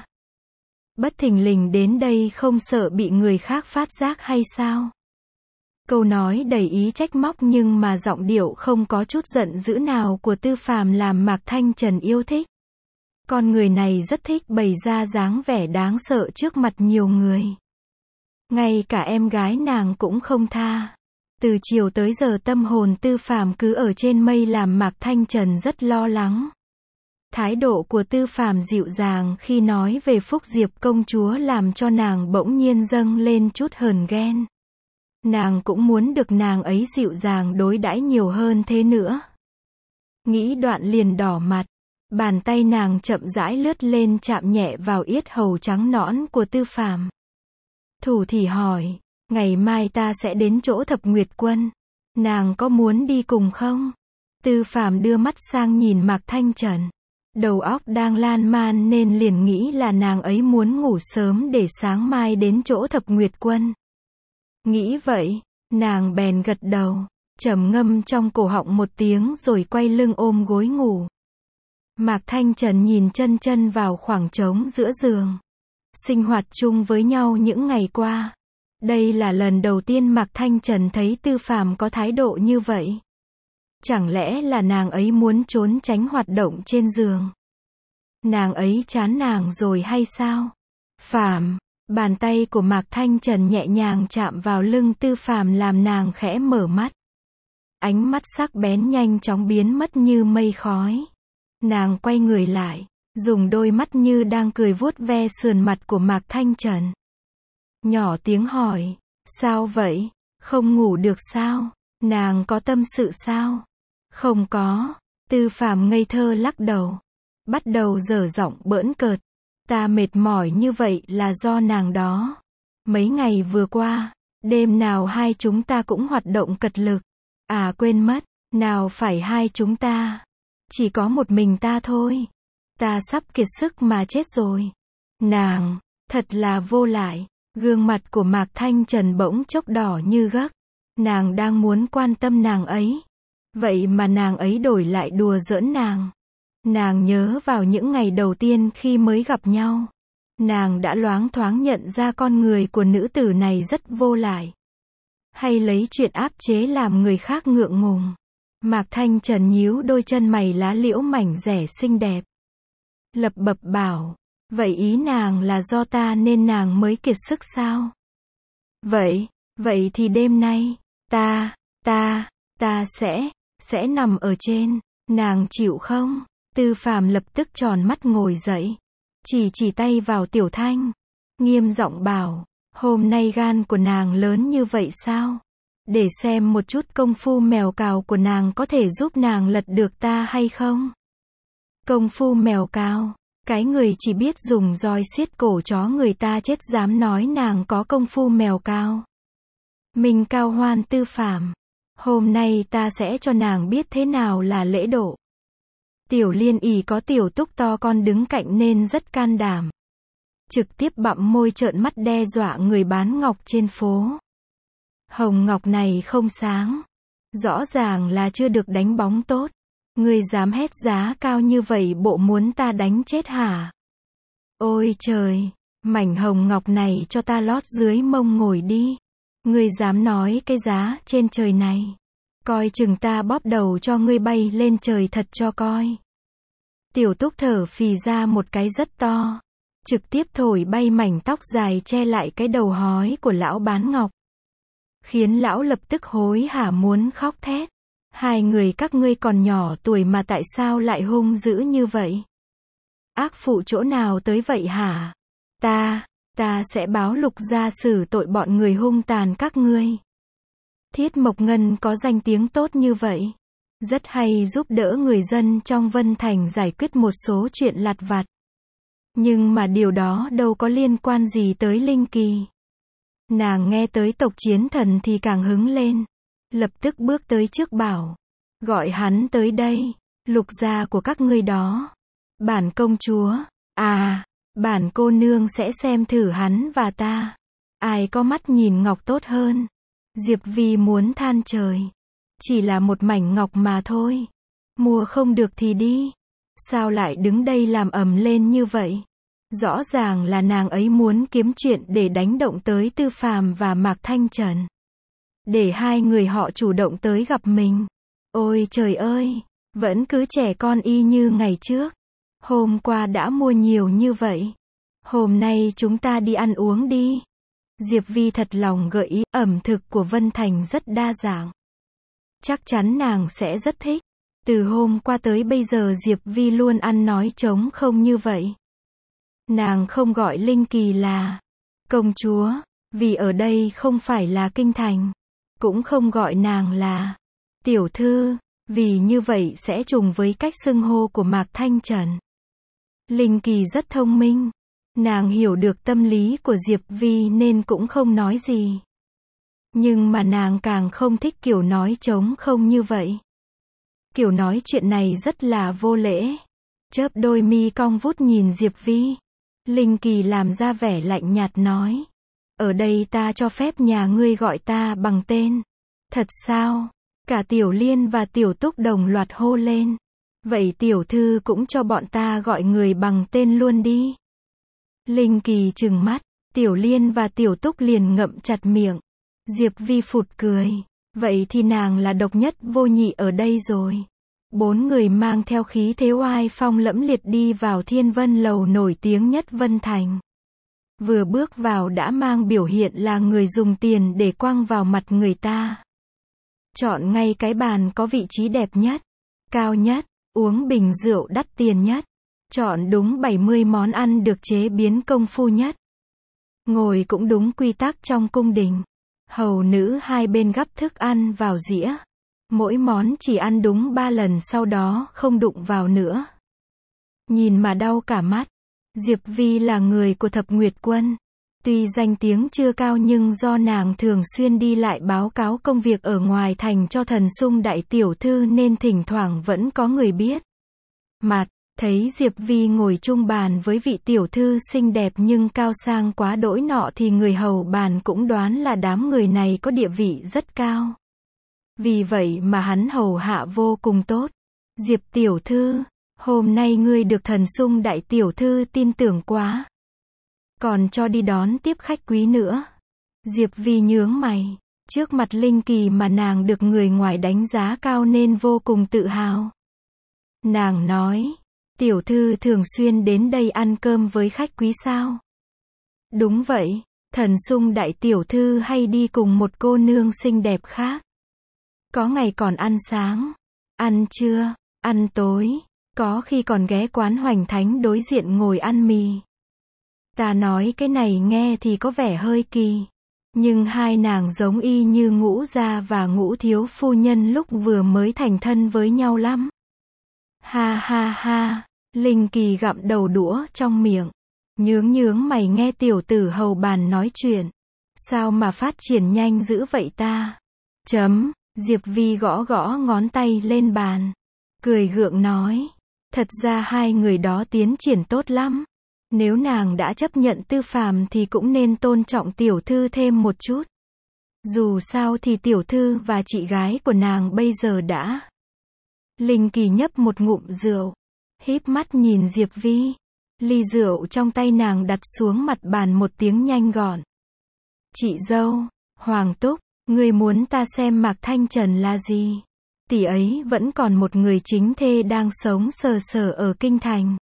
Bất thình lình đến đây không sợ bị người khác phát giác hay sao? Câu nói đầy ý trách móc nhưng mà giọng điệu không có chút giận dữ nào của Tư Phàm làm Mạc Thanh Trần yêu thích. Con người này rất thích bày ra dáng vẻ đáng sợ trước mặt nhiều người. Ngay cả em gái nàng cũng không tha. Từ chiều tới giờ tâm hồn Tư Phàm cứ ở trên mây làm Mạc Thanh Trần rất lo lắng. Thái độ của Tư Phàm dịu dàng khi nói về Phúc Diệp công chúa làm cho nàng bỗng nhiên dâng lên chút hờn ghen. Nàng cũng muốn được nàng ấy dịu dàng đối đãi nhiều hơn thế nữa. Nghĩ đoạn liền đỏ mặt. Bàn tay nàng chậm rãi lướt lên chạm nhẹ vào yết hầu trắng nõn của Tư Phàm. Thủ thỉ hỏi, ngày mai ta sẽ đến chỗ Thập Nguyệt Quân. Nàng có muốn đi cùng không? Tư Phàm đưa mắt sang nhìn Mạc Thanh Trần. Đầu óc đang lan man nên liền nghĩ là nàng ấy muốn ngủ sớm để sáng mai đến chỗ Thập Nguyệt Quân. Nghĩ vậy, nàng bèn gật đầu, trầm ngâm trong cổ họng một tiếng rồi quay lưng ôm gối ngủ. Mạc Thanh Trần nhìn chân chân vào khoảng trống giữa giường. Sinh hoạt chung với nhau những ngày qua. Đây là lần đầu tiên Mạc Thanh Trần thấy Tư Phàm có thái độ như vậy. Chẳng lẽ là nàng ấy muốn trốn tránh hoạt động trên giường? Nàng ấy chán nàng rồi hay sao? Phàm, bàn tay của Mạc Thanh Trần nhẹ nhàng chạm vào lưng Tư Phàm làm nàng khẽ mở mắt. Ánh mắt sắc bén nhanh chóng biến mất như mây khói. Nàng quay người lại, dùng đôi mắt như đang cười vuốt ve sườn mặt của Mạc Thanh Trần. Nhỏ tiếng hỏi, sao vậy? Không ngủ được sao? Nàng có tâm sự sao? Không có. Tư Phàm ngây thơ lắc đầu. Bắt đầu dở giọng bỡn cợt. Ta mệt mỏi như vậy là do nàng đó. Mấy ngày vừa qua, đêm nào hai chúng ta cũng hoạt động cật lực. À quên mất, nào phải hai chúng ta. Chỉ có một mình ta thôi. Ta sắp kiệt sức mà chết rồi. Nàng, thật là vô lại. Gương mặt của Mạc Thanh Trần bỗng chốc đỏ như gấc. Nàng đang muốn quan tâm nàng ấy. Vậy mà nàng ấy đổi lại đùa giỡn nàng. Nàng nhớ vào những ngày đầu tiên khi mới gặp nhau. Nàng đã loáng thoáng nhận ra con người của nữ tử này rất vô lại. Hay lấy chuyện áp chế làm người khác ngượng ngùng. Mạc Thanh Trần nhíu đôi chân mày lá liễu mảnh rẻ xinh đẹp. Lập bập bảo, vậy ý nàng là do ta nên nàng mới kiệt sức sao? Vậy, vậy thì đêm nay, ta, ta, ta sẽ, sẽ nằm ở trên, nàng chịu không? Tư Phàm lập tức tròn mắt ngồi dậy, chỉ chỉ tay vào Tiểu Thanh, nghiêm giọng bảo, hôm nay gan của nàng lớn như vậy sao? Để xem một chút công phu mèo cào của nàng có thể giúp nàng lật được ta hay không? Công phu mèo cào, cái người chỉ biết dùng roi xiết cổ chó người ta chết dám nói nàng có công phu mèo cào. Mình Cao Hoan Tư Phàm, hôm nay ta sẽ cho nàng biết thế nào là lễ độ. Tiểu Liên ỉ có Tiểu Túc to con đứng cạnh nên rất can đảm. Trực tiếp bặm môi trợn mắt đe dọa người bán ngọc trên phố. Hồng ngọc này không sáng. Rõ ràng là chưa được đánh bóng tốt. Ngươi dám hét giá cao như vậy bộ muốn ta đánh chết hả? Ôi trời, mảnh hồng ngọc này cho ta lót dưới mông ngồi đi. Ngươi dám nói cái giá trên trời này. Coi chừng ta bóp đầu cho ngươi bay lên trời thật cho coi. Tiểu Túc thở phì ra một cái rất to. Trực tiếp thổi bay mảnh tóc dài che lại cái đầu hói của lão bán ngọc. Khiến lão lập tức hối hả muốn khóc thét. Hai người các ngươi còn nhỏ tuổi mà tại sao lại hung dữ như vậy? Ác phụ chỗ nào tới vậy hả? Ta, ta sẽ báo Lục gia xử tội bọn người hung tàn các ngươi. Thiết Mộc Ngân có danh tiếng tốt như vậy. Rất hay giúp đỡ người dân trong Vân Thành giải quyết một số chuyện lặt vặt. Nhưng mà điều đó đâu có liên quan gì tới Linh Kỳ. Nàng nghe tới tộc chiến thần thì càng hứng lên. Lập tức bước tới trước bảo. Gọi hắn tới đây. Lục gia của các ngươi đó. Bản công chúa. À, bản cô nương sẽ xem thử hắn và ta. Ai có mắt nhìn ngọc tốt hơn. Diệp Vi muốn than trời. Chỉ là một mảnh ngọc mà thôi. Mua không được thì đi. Sao lại đứng đây làm ầm lên như vậy? Rõ ràng là nàng ấy muốn kiếm chuyện để đánh động tới Tư Phàm và Mạc Thanh Trần. Để hai người họ chủ động tới gặp mình. Ôi trời ơi, vẫn cứ trẻ con y như ngày trước. Hôm qua đã mua nhiều như vậy. Hôm nay chúng ta đi ăn uống đi. Diệp Vi thật lòng gợi ý, ẩm thực của Vân Thành rất đa dạng. Chắc chắn nàng sẽ rất thích. Từ hôm qua tới bây giờ Diệp Vi luôn ăn nói trống không như vậy. Nàng không gọi Linh Kỳ là công chúa, vì ở đây không phải là kinh thành. Cũng không gọi nàng là tiểu thư, vì như vậy sẽ trùng với cách xưng hô của Mạc Thanh Trần. Linh Kỳ rất thông minh. Nàng hiểu được tâm lý của Diệp Vi nên cũng không nói gì. Nhưng mà nàng càng không thích kiểu nói trống không như vậy. Kiểu nói chuyện này rất là vô lễ. Chớp đôi mi cong vút nhìn Diệp Vi. Linh Kỳ làm ra vẻ lạnh nhạt nói. Ở đây ta cho phép nhà ngươi gọi ta bằng tên. Thật sao? Cả Tiểu Liên và Tiểu Túc đồng loạt hô lên. Vậy tiểu thư cũng cho bọn ta gọi người bằng tên luôn đi. Linh Kỳ trừng mắt. Tiểu Liên và Tiểu Túc liền ngậm chặt miệng. Diệp Vi phụt cười. Vậy thì nàng là độc nhất vô nhị ở đây rồi. Bốn người mang theo khí thế oai phong lẫm liệt đi vào Thiên Vân Lầu nổi tiếng nhất Vân Thành. Vừa bước vào đã mang biểu hiện là người dùng tiền để quăng vào mặt người ta. Chọn ngay cái bàn có vị trí đẹp nhất, cao nhất, uống bình rượu đắt tiền nhất. Chọn đúng bảy mươi món ăn được chế biến công phu nhất. Ngồi cũng đúng quy tắc trong cung đình. Hầu nữ hai bên gắp thức ăn vào dĩa. Mỗi món chỉ ăn đúng ba lần sau đó không đụng vào nữa. Nhìn mà đau cả mắt. Diệp Vi là người của Thập Nguyệt Quân. Tuy danh tiếng chưa cao nhưng do nàng thường xuyên đi lại báo cáo công việc ở ngoài thành cho Thần Sung đại tiểu thư nên thỉnh thoảng vẫn có người biết. Mặt, thấy Diệp Vi ngồi chung bàn với vị tiểu thư xinh đẹp nhưng cao sang quá đỗi nọ thì người hầu bàn cũng đoán là đám người này có địa vị rất cao. Vì vậy mà hắn hầu hạ vô cùng tốt. Diệp tiểu thư, hôm nay ngươi được Thần Sung đại tiểu thư tin tưởng quá. Còn cho đi đón tiếp khách quý nữa. Diệp Vi nhướng mày. Trước mặt Linh Kỳ mà nàng được người ngoài đánh giá cao nên vô cùng tự hào. Nàng nói, tiểu thư thường xuyên đến đây ăn cơm với khách quý sao? Đúng vậy, Thần Sung đại tiểu thư hay đi cùng một cô nương xinh đẹp khác. Có ngày còn ăn sáng, ăn trưa, ăn tối, có khi còn ghé quán Hoành Thánh đối diện ngồi ăn mì. Ta nói cái này nghe thì có vẻ hơi kỳ. Nhưng hai nàng giống y như Ngũ gia và Ngũ thiếu phu nhân lúc vừa mới thành thân với nhau lắm. Ha ha ha, Linh Kỳ gặm đầu đũa trong miệng. Nhướng nhướng mày nghe tiểu tử hầu bàn nói chuyện. Sao mà phát triển nhanh dữ vậy ta? Chấm, Diệp Vi gõ gõ ngón tay lên bàn. Cười gượng nói. Thật ra hai người đó tiến triển tốt lắm. Nếu nàng đã chấp nhận Tư Phàm thì cũng nên tôn trọng tiểu thư thêm một chút. Dù sao thì tiểu thư và chị gái của nàng bây giờ đã. Linh Kỳ nhấp một ngụm rượu. Híp mắt nhìn Diệp Vi. Ly rượu trong tay nàng đặt xuống mặt bàn một tiếng nhanh gọn. Chị dâu, Hoàng Túc, ngươi muốn ta xem Mạc Thanh Trần là gì? Tỷ ấy vẫn còn một người chính thê đang sống sờ sờ ở kinh thành.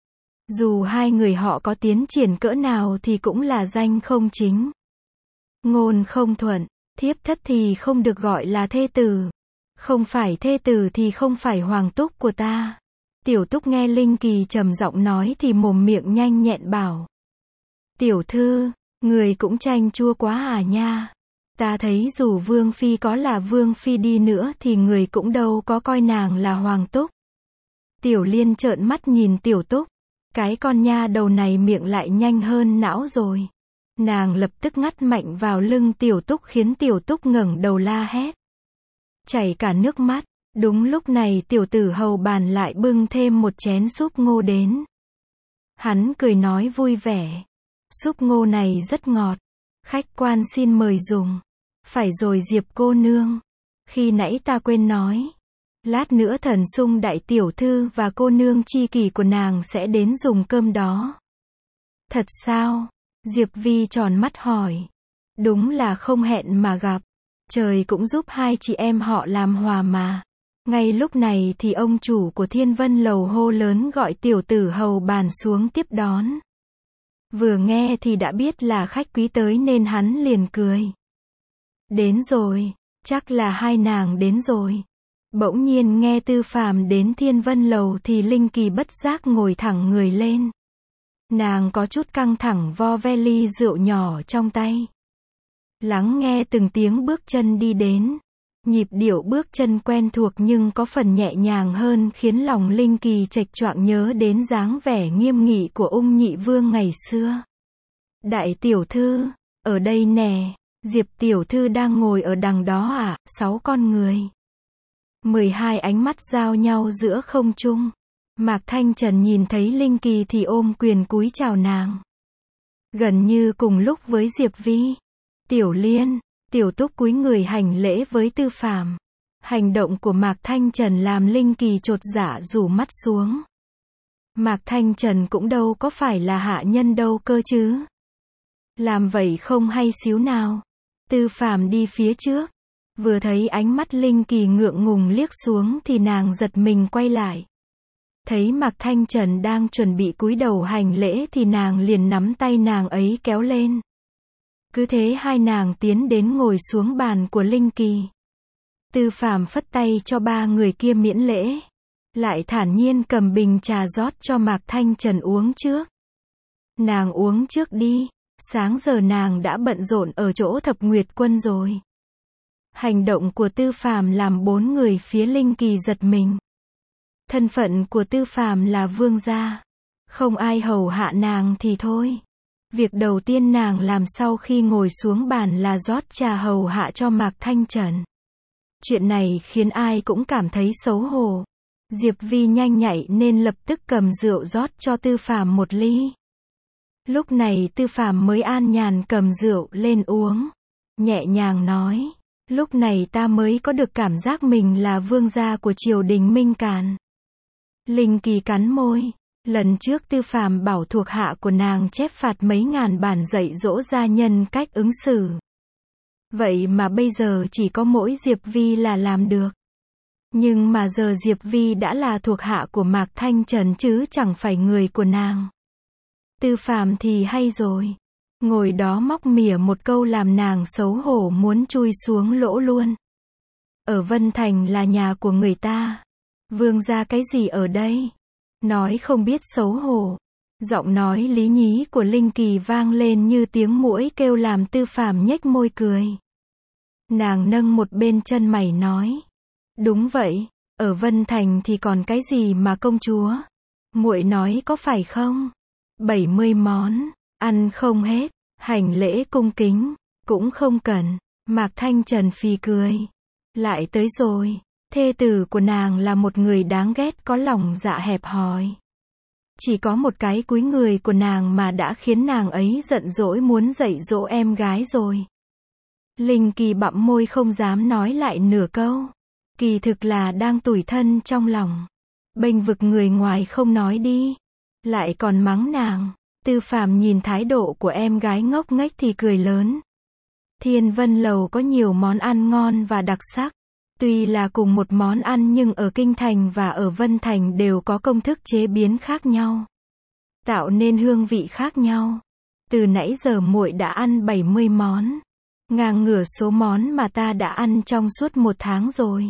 Dù hai người họ có tiến triển cỡ nào thì cũng là danh không chính. Ngôn không thuận, thiếp thất thì không được gọi là thê tử. Không phải thê tử thì không phải Hoàng Túc của ta. Tiểu Túc nghe Linh Kỳ trầm giọng nói thì mồm miệng nhanh nhẹn bảo. Tiểu thư, người cũng chanh chua quá à nha. Ta thấy dù Vương Phi có là Vương Phi đi nữa thì người cũng đâu có coi nàng là Hoàng Túc. Tiểu Liên trợn mắt nhìn Tiểu Túc. Cái con nha đầu này miệng lại nhanh hơn não rồi. Nàng lập tức ngắt mạnh vào lưng Tiểu Túc khiến Tiểu Túc ngẩng đầu la hét. Chảy cả nước mắt. Đúng lúc này tiểu tử hầu bàn lại bưng thêm một chén súp ngô đến. Hắn cười nói vui vẻ. Súp ngô này rất ngọt. Khách quan xin mời dùng. Phải rồi Diệp cô nương. Khi nãy ta quên nói. Lát nữa Thần Sung đại tiểu thư và cô nương chi kỷ của nàng sẽ đến dùng cơm đó. Thật sao? Diệp Vi tròn mắt hỏi. Đúng là không hẹn mà gặp. Trời cũng giúp hai chị em họ làm hòa mà. Ngay lúc này thì ông chủ của Thiên Vân Lầu hô lớn gọi tiểu tử hầu bàn xuống tiếp đón. Vừa nghe thì đã biết là khách quý tới nên hắn liền cười. Đến rồi, chắc là hai nàng đến rồi. Bỗng nhiên nghe Tư Phàm đến Thiên Vân Lầu thì Linh Kỳ bất giác ngồi thẳng người lên. Nàng có chút căng thẳng vo ve ly rượu nhỏ trong tay. Lắng nghe từng tiếng bước chân đi đến. Nhịp điệu bước chân quen thuộc nhưng có phần nhẹ nhàng hơn khiến lòng Linh Kỳ chệch choạng nhớ đến dáng vẻ nghiêm nghị của Ung Nhị Vương ngày xưa. Đại tiểu thư, ở đây nè, Diệp tiểu thư đang ngồi ở đằng đó à, sáu con người. mười hai ánh mắt giao nhau giữa không trung. Mạc Thanh Trần nhìn thấy Linh Kỳ thì ôm quyền cúi chào nàng. Gần như cùng lúc với Diệp Vi, Tiểu Liên, Tiểu Túc cúi người hành lễ với Tư Phàm. Hành động của Mạc Thanh Trần làm Linh Kỳ chột dạ rủ mắt xuống. Mạc Thanh Trần cũng đâu có phải là hạ nhân đâu cơ chứ. Làm vậy không hay xíu nào. Tư Phàm đi phía trước. Vừa thấy ánh mắt Linh Kỳ ngượng ngùng liếc xuống thì nàng giật mình quay lại. Thấy Mạc Thanh Trần đang chuẩn bị cúi đầu hành lễ thì nàng liền nắm tay nàng ấy kéo lên. Cứ thế hai nàng tiến đến ngồi xuống bàn của Linh Kỳ. Tư Phàm phất tay cho ba người kia miễn lễ. Lại thản nhiên cầm bình trà rót cho Mạc Thanh Trần uống trước. Nàng uống trước đi. Sáng giờ nàng đã bận rộn ở chỗ Thập Nguyệt Quân rồi. Hành động của Tư Phàm làm bốn người phía Linh Kỳ giật mình. Thân phận của Tư Phàm là vương gia. Không ai hầu hạ nàng thì thôi. Việc đầu tiên nàng làm sau khi ngồi xuống bàn là rót trà hầu hạ cho Mạc Thanh Trần. Chuyện này khiến ai cũng cảm thấy xấu hổ. Diệp Vi nhanh nhạy nên lập tức cầm rượu rót cho Tư Phàm một ly. Lúc này Tư Phàm mới an nhàn cầm rượu lên uống. Nhẹ nhàng nói. Lúc này ta mới có được cảm giác mình là vương gia của triều đình Minh Càn. Linh Kỳ cắn môi. Lần trước Tư Phàm bảo thuộc hạ của nàng chép phạt mấy ngàn bản dạy dỗ gia nhân cách ứng xử. Vậy mà bây giờ chỉ có mỗi Diệp Vi là làm được. Nhưng mà giờ Diệp Vi đã là thuộc hạ của Mạc Thanh Trần chứ chẳng phải người của nàng. Tư Phàm thì hay rồi. Ngồi đó móc mỉa một câu làm nàng xấu hổ muốn chui xuống lỗ luôn. Ở Vân Thành là nhà của người ta. Vương gia cái gì ở đây? Nói không biết xấu hổ. Giọng nói lý nhí của Linh Kỳ vang lên như tiếng muỗi kêu làm Tư Phàm nhếch môi cười. Nàng nâng một bên chân mày nói. Đúng vậy, ở Vân Thành thì còn cái gì mà công chúa? Muội nói có phải không? bảy mươi món, ăn không hết, hành lễ cung kính, cũng không cần. Mạc Thanh Trần phì cười. Lại tới rồi. Thê tử của nàng là một người đáng ghét có lòng dạ hẹp hòi. Chỉ có một cái cúi người của nàng mà đã khiến nàng ấy giận dỗi muốn dạy dỗ em gái rồi. Linh Kỳ bặm môi không dám nói lại nửa câu. Kỳ thực là đang tủi thân trong lòng. Bênh vực người ngoài không nói đi. Lại còn mắng nàng. Tư Phàm nhìn thái độ của em gái ngốc nghếch thì cười lớn. Thiên Vân Lầu có nhiều món ăn ngon và đặc sắc. Tuy là cùng một món ăn nhưng ở Kinh Thành và ở Vân Thành đều có công thức chế biến khác nhau. Tạo nên hương vị khác nhau. Từ nãy giờ muội đã ăn bảy mươi món. Ngang ngửa số món mà ta đã ăn trong suốt một tháng rồi.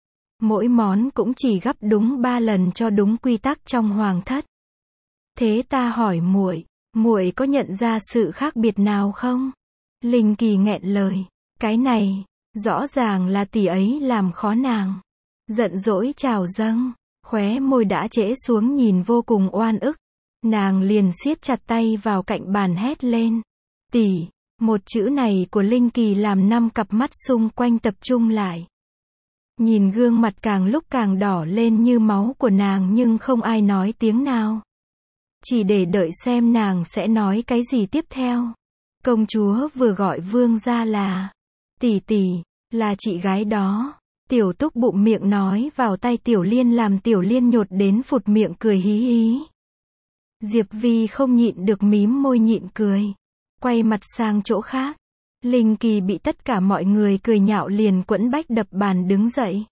Mỗi món cũng chỉ gấp đúng ba lần cho đúng quy tắc trong hoàng thất. Thế ta hỏi muội, muội có nhận ra sự khác biệt nào không? Linh Kỳ nghẹn lời. Cái này, rõ ràng là tỷ ấy làm khó nàng. Giận dỗi trào dâng, khóe môi đã trễ xuống nhìn vô cùng oan ức. Nàng liền siết chặt tay vào cạnh bàn hét lên. Tỷ, một chữ này của Linh Kỳ làm năm cặp mắt xung quanh tập trung lại. Nhìn gương mặt càng lúc càng đỏ lên như máu của nàng nhưng không ai nói tiếng nào. Chỉ để đợi xem nàng sẽ nói cái gì tiếp theo. Công chúa vừa gọi vương gia là tỷ tỷ, là chị gái đó. Tiểu Túc bụng miệng nói vào tay Tiểu Liên làm Tiểu Liên nhột đến phụt miệng cười hí hí. Diệp Vi không nhịn được mím môi nhịn cười. Quay mặt sang chỗ khác. Linh Kỳ bị tất cả mọi người cười nhạo liền quẫn bách đập bàn đứng dậy.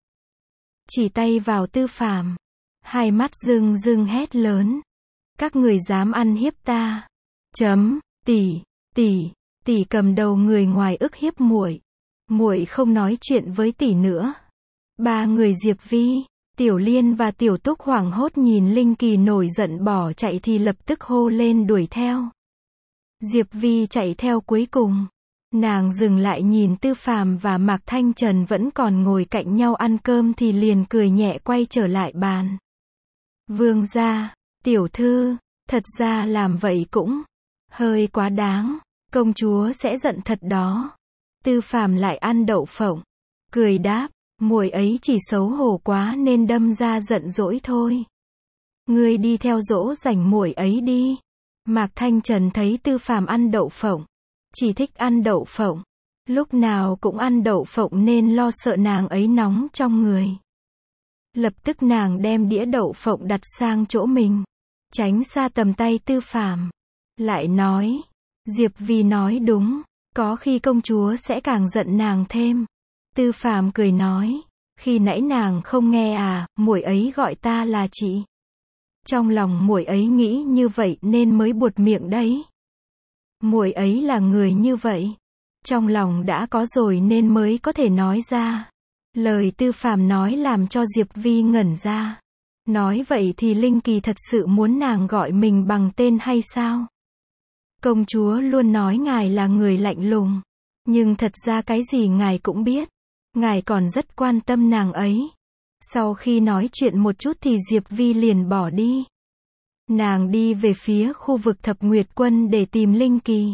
Chỉ tay vào Tư Phàm. Hai mắt rưng rưng hét lớn. Các người dám ăn hiếp ta. Chấm, tỷ, tỷ, tỷ cầm đầu người ngoài ức hiếp muội. Muội không nói chuyện với tỷ nữa. Ba người Diệp Vi, Tiểu Liên và Tiểu Túc hoảng hốt nhìn Linh Kỳ nổi giận bỏ chạy thì lập tức hô lên đuổi theo. Diệp Vi chạy theo cuối cùng. Nàng dừng lại nhìn Tư Phàm và Mạc Thanh Trần vẫn còn ngồi cạnh nhau ăn cơm thì liền cười nhẹ quay trở lại bàn. Vương gia, tiểu thư, thật ra làm vậy cũng hơi quá đáng, công chúa sẽ giận thật đó. Tư Phàm lại ăn đậu phộng, cười đáp, muội ấy chỉ xấu hổ quá nên đâm ra giận dỗi thôi. Ngươi đi theo dỗ dành muội ấy đi. Mạc Thanh Trần thấy Tư Phàm ăn đậu phộng, chỉ thích ăn đậu phộng, lúc nào cũng ăn đậu phộng nên lo sợ nàng ấy nóng trong người. Lập tức nàng đem đĩa đậu phộng đặt sang chỗ mình, tránh xa tầm tay Tư Phàm. Lại nói, Diệp Vi nói đúng, có khi công chúa sẽ càng giận nàng thêm. Tư Phàm cười nói, khi nãy nàng không nghe à, muội ấy gọi ta là chị. Trong lòng muội ấy nghĩ như vậy nên mới buột miệng đấy. Muội ấy là người như vậy, trong lòng đã có rồi nên mới có thể nói ra. Lời Tư Phàm nói làm cho Diệp Vi ngẩn ra. Nói vậy thì Linh Kỳ thật sự muốn nàng gọi mình bằng tên hay sao? Công chúa luôn nói ngài là người lạnh lùng, nhưng thật ra cái gì ngài cũng biết. Ngài còn rất quan tâm nàng ấy. Sau khi nói chuyện một chút thì Diệp Vi liền bỏ đi. Nàng đi về phía khu vực Thập Nguyệt Quân để tìm Linh Kỳ.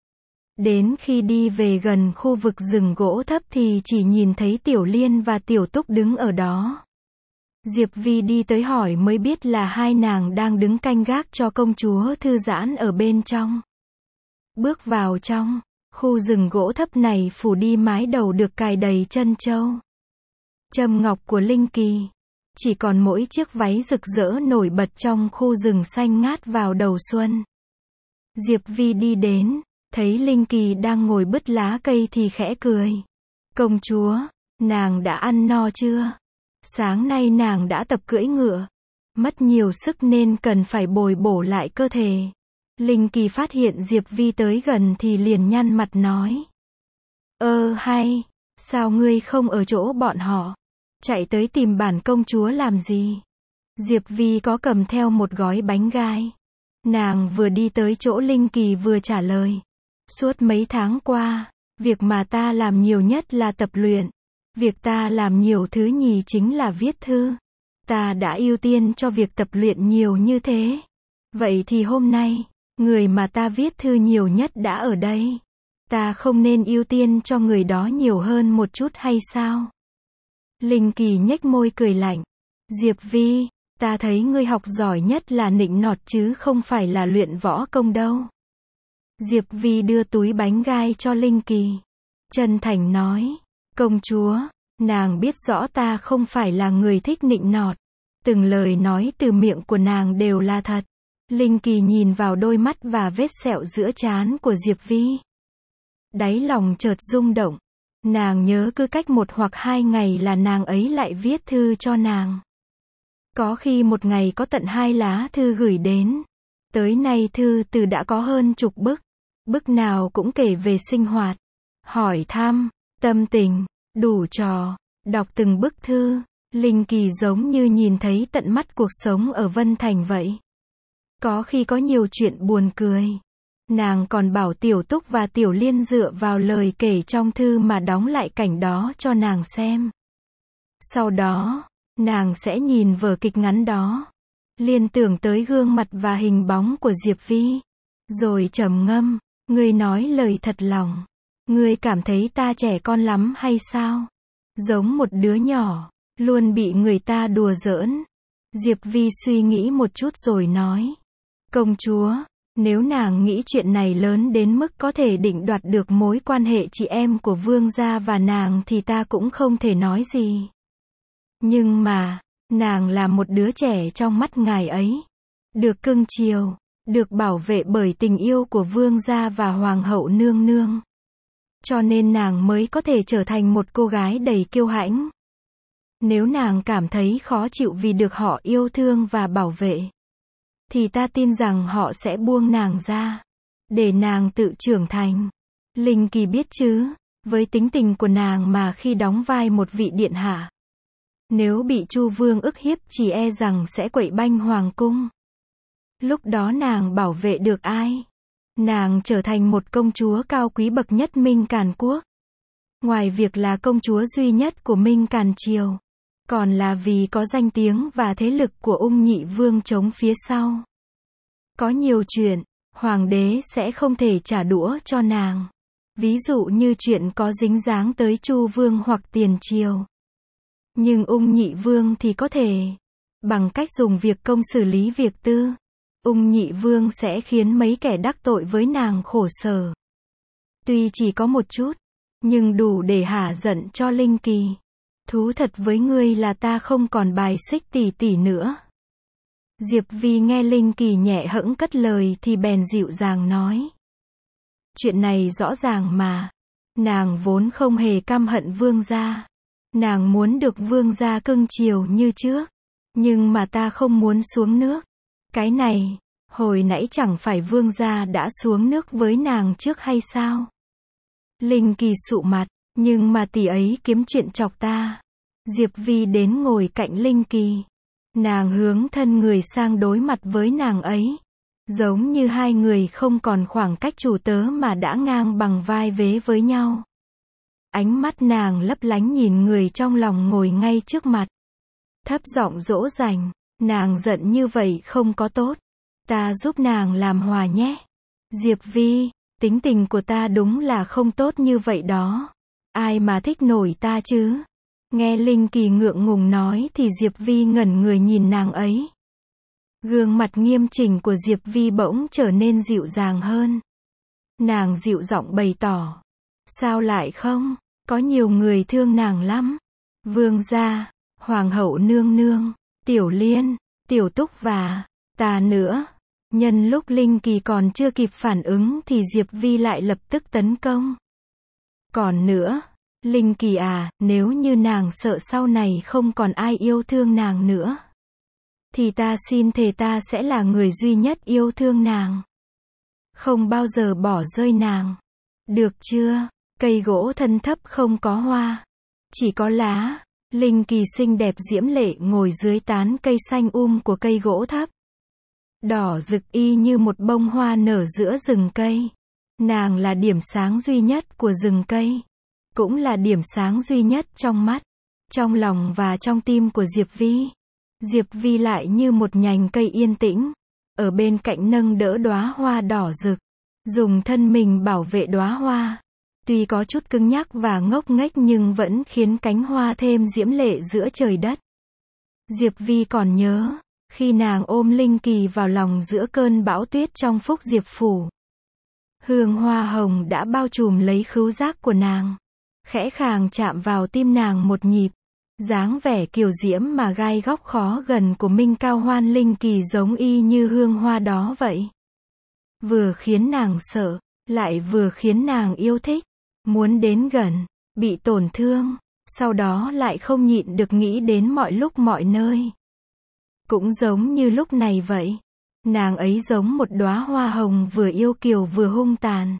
Đến khi đi về gần khu vực rừng gỗ thấp thì chỉ nhìn thấy Tiểu Liên và Tiểu Túc đứng ở đó. Diệp Vi đi tới hỏi mới biết là hai nàng đang đứng canh gác cho công chúa thư giãn ở bên trong. Bước vào trong, khu rừng gỗ thấp này phủ đi mái đầu được cài đầy trân châu, trâm ngọc của Linh Kỳ. Chỉ còn mỗi chiếc váy rực rỡ nổi bật trong khu rừng xanh ngát vào đầu xuân. Diệp Vi đi đến, thấy Linh Kỳ đang ngồi bứt lá cây thì khẽ cười. Công chúa, nàng đã ăn no chưa? Sáng nay nàng đã tập cưỡi ngựa, mất nhiều sức nên cần phải bồi bổ lại cơ thể. Linh Kỳ phát hiện Diệp Vi tới gần thì liền nhăn mặt nói. Ơ hay, sao ngươi không ở chỗ bọn họ? Chạy tới tìm bản công chúa làm gì? Diệp Vi có cầm theo một gói bánh gai. Nàng vừa đi tới chỗ Linh Kỳ vừa trả lời. Suốt mấy tháng qua, việc mà ta làm nhiều nhất là tập luyện. Việc ta làm nhiều thứ nhì chính là viết thư. Ta đã ưu tiên cho việc tập luyện nhiều như thế. Vậy thì hôm nay, người mà ta viết thư nhiều nhất đã ở đây. Ta không nên ưu tiên cho người đó nhiều hơn một chút hay sao? Linh Kỳ nhếch môi cười lạnh. Diệp Vi, ta thấy ngươi học giỏi nhất là nịnh nọt chứ không phải là luyện võ công đâu. Diệp Vi đưa túi bánh gai cho Linh Kỳ. Chân thành nói, công chúa, nàng biết rõ ta không phải là người thích nịnh nọt. Từng lời nói từ miệng của nàng đều là thật. Linh Kỳ nhìn vào đôi mắt và vết sẹo giữa trán của Diệp Vi. Đáy lòng chợt rung động. Nàng nhớ cứ cách một hoặc hai ngày là nàng ấy lại viết thư cho nàng. Có khi một ngày có tận hai lá thư gửi đến. Tới nay thư từ đã có hơn chục bức. Bức nào cũng kể về sinh hoạt, hỏi thăm, tâm tình, đủ trò. Đọc từng bức thư, Linh Kỳ giống như nhìn thấy tận mắt cuộc sống ở Vân Thành vậy. Có khi có nhiều chuyện buồn cười. Nàng còn bảo Tiểu Túc và Tiểu Liên dựa vào lời kể trong thư mà đóng lại cảnh đó cho nàng xem. Sau đó, nàng sẽ nhìn vở kịch ngắn đó, liên tưởng tới gương mặt và hình bóng của Diệp Vi, rồi trầm ngâm, ngươi nói lời thật lòng. Ngươi cảm thấy ta trẻ con lắm hay sao? Giống một đứa nhỏ, luôn bị người ta đùa giỡn. Diệp Vi suy nghĩ một chút rồi nói, công chúa, nếu nàng nghĩ chuyện này lớn đến mức có thể định đoạt được mối quan hệ chị em của vương gia và nàng thì ta cũng không thể nói gì. Nhưng mà, nàng là một đứa trẻ trong mắt ngài ấy. Được cưng chiều, được bảo vệ bởi tình yêu của vương gia và hoàng hậu nương nương. Cho nên nàng mới có thể trở thành một cô gái đầy kiêu hãnh. Nếu nàng cảm thấy khó chịu vì được họ yêu thương và bảo vệ, thì ta tin rằng họ sẽ buông nàng ra, để nàng tự trưởng thành. Linh Kỳ biết chứ, với tính tình của nàng mà khi đóng vai một vị điện hạ, Nếu bị Chu Vương ức hiếp chỉ e rằng sẽ quậy banh hoàng cung. Lúc đó nàng bảo vệ được ai? Nàng trở thành một công chúa cao quý bậc nhất Minh Càn Quốc. Ngoài việc là công chúa duy nhất của Minh Càn Triều, còn là vì có danh tiếng và thế lực của Ung Nhị Vương chống phía sau. Có nhiều chuyện, hoàng đế sẽ không thể trả đũa cho nàng. Ví dụ như chuyện có dính dáng tới Chu Vương hoặc tiền triều. Nhưng Ung Nhị Vương thì có thể. Bằng cách dùng việc công xử lý việc tư, Ung Nhị Vương sẽ khiến mấy kẻ đắc tội với nàng khổ sở. Tuy chỉ có một chút, nhưng đủ để hả giận cho Linh Kỳ. Thú thật với ngươi là ta không còn bài xích tỷ tỷ nữa. Diệp Vi nghe Linh Kỳ nhẹ hẫng cất lời thì bèn dịu dàng nói. Chuyện này rõ ràng mà. Nàng vốn không hề căm hận vương gia. Nàng muốn được vương gia cưng chiều như trước. Nhưng mà ta không muốn xuống nước. Cái này, hồi nãy chẳng phải vương gia đã xuống nước với nàng trước hay sao? Linh Kỳ sụ mặt, nhưng mà tỷ ấy kiếm chuyện chọc ta. Diệp Vi đến ngồi cạnh Linh Kỳ. Nàng hướng thân người sang đối mặt với nàng ấy. Giống như hai người không còn khoảng cách chủ tớ mà đã ngang bằng vai vế với nhau. Ánh mắt nàng lấp lánh nhìn người trong lòng ngồi ngay trước mặt. Thấp giọng dỗ dành, nàng giận như vậy không có tốt. Ta giúp nàng làm hòa nhé. Diệp Vi, tính tình của ta đúng là không tốt như vậy đó. Ai mà thích nổi ta chứ? Nghe Linh Kỳ ngượng ngùng nói thì Diệp Vi ngẩn người nhìn nàng ấy. Gương mặt nghiêm chỉnh của Diệp Vi bỗng trở nên dịu dàng hơn. Nàng dịu giọng bày tỏ. Sao lại không? Có nhiều người thương nàng lắm. Vương gia, Hoàng hậu nương nương, Tiểu Liên, Tiểu Túc và ta nữa. Nhân lúc Linh Kỳ còn chưa kịp phản ứng thì Diệp Vi lại lập tức tấn công. Còn nữa, Linh Kỳ à, nếu như nàng sợ sau này không còn ai yêu thương nàng nữa, thì ta xin thề ta sẽ là người duy nhất yêu thương nàng. Không bao giờ bỏ rơi nàng. Được chưa? Cây gỗ thân thấp không có hoa, chỉ có lá. Linh Kỳ xinh đẹp diễm lệ ngồi dưới tán cây xanh um của cây gỗ thấp. Đỏ rực y như một bông hoa nở giữa rừng cây. Nàng là điểm sáng duy nhất của rừng cây. Cũng là điểm sáng duy nhất trong mắt, trong lòng và trong tim của Diệp Vi. Diệp Vi lại như một nhành cây yên tĩnh, ở bên cạnh nâng đỡ đóa hoa đỏ rực, dùng thân mình bảo vệ đóa hoa. Tuy có chút cứng nhắc và ngốc nghếch nhưng vẫn khiến cánh hoa thêm diễm lệ giữa trời đất. Diệp Vi còn nhớ, khi nàng ôm Linh Kỳ vào lòng giữa cơn bão tuyết trong Phúc Diệp Phủ. Hương hoa hồng đã bao trùm lấy khứu giác của nàng, khẽ khàng chạm vào tim nàng một nhịp. Dáng vẻ kiều diễm mà gai góc khó gần của Minh Cao Hoan Linh Kỳ giống y như hương hoa đó vậy. Vừa khiến nàng sợ, lại vừa khiến nàng yêu thích, muốn đến gần, bị tổn thương, sau đó lại không nhịn được nghĩ đến mọi lúc mọi nơi. Cũng giống như lúc này vậy, nàng ấy giống một đóa hoa hồng vừa yêu kiều vừa hung tàn.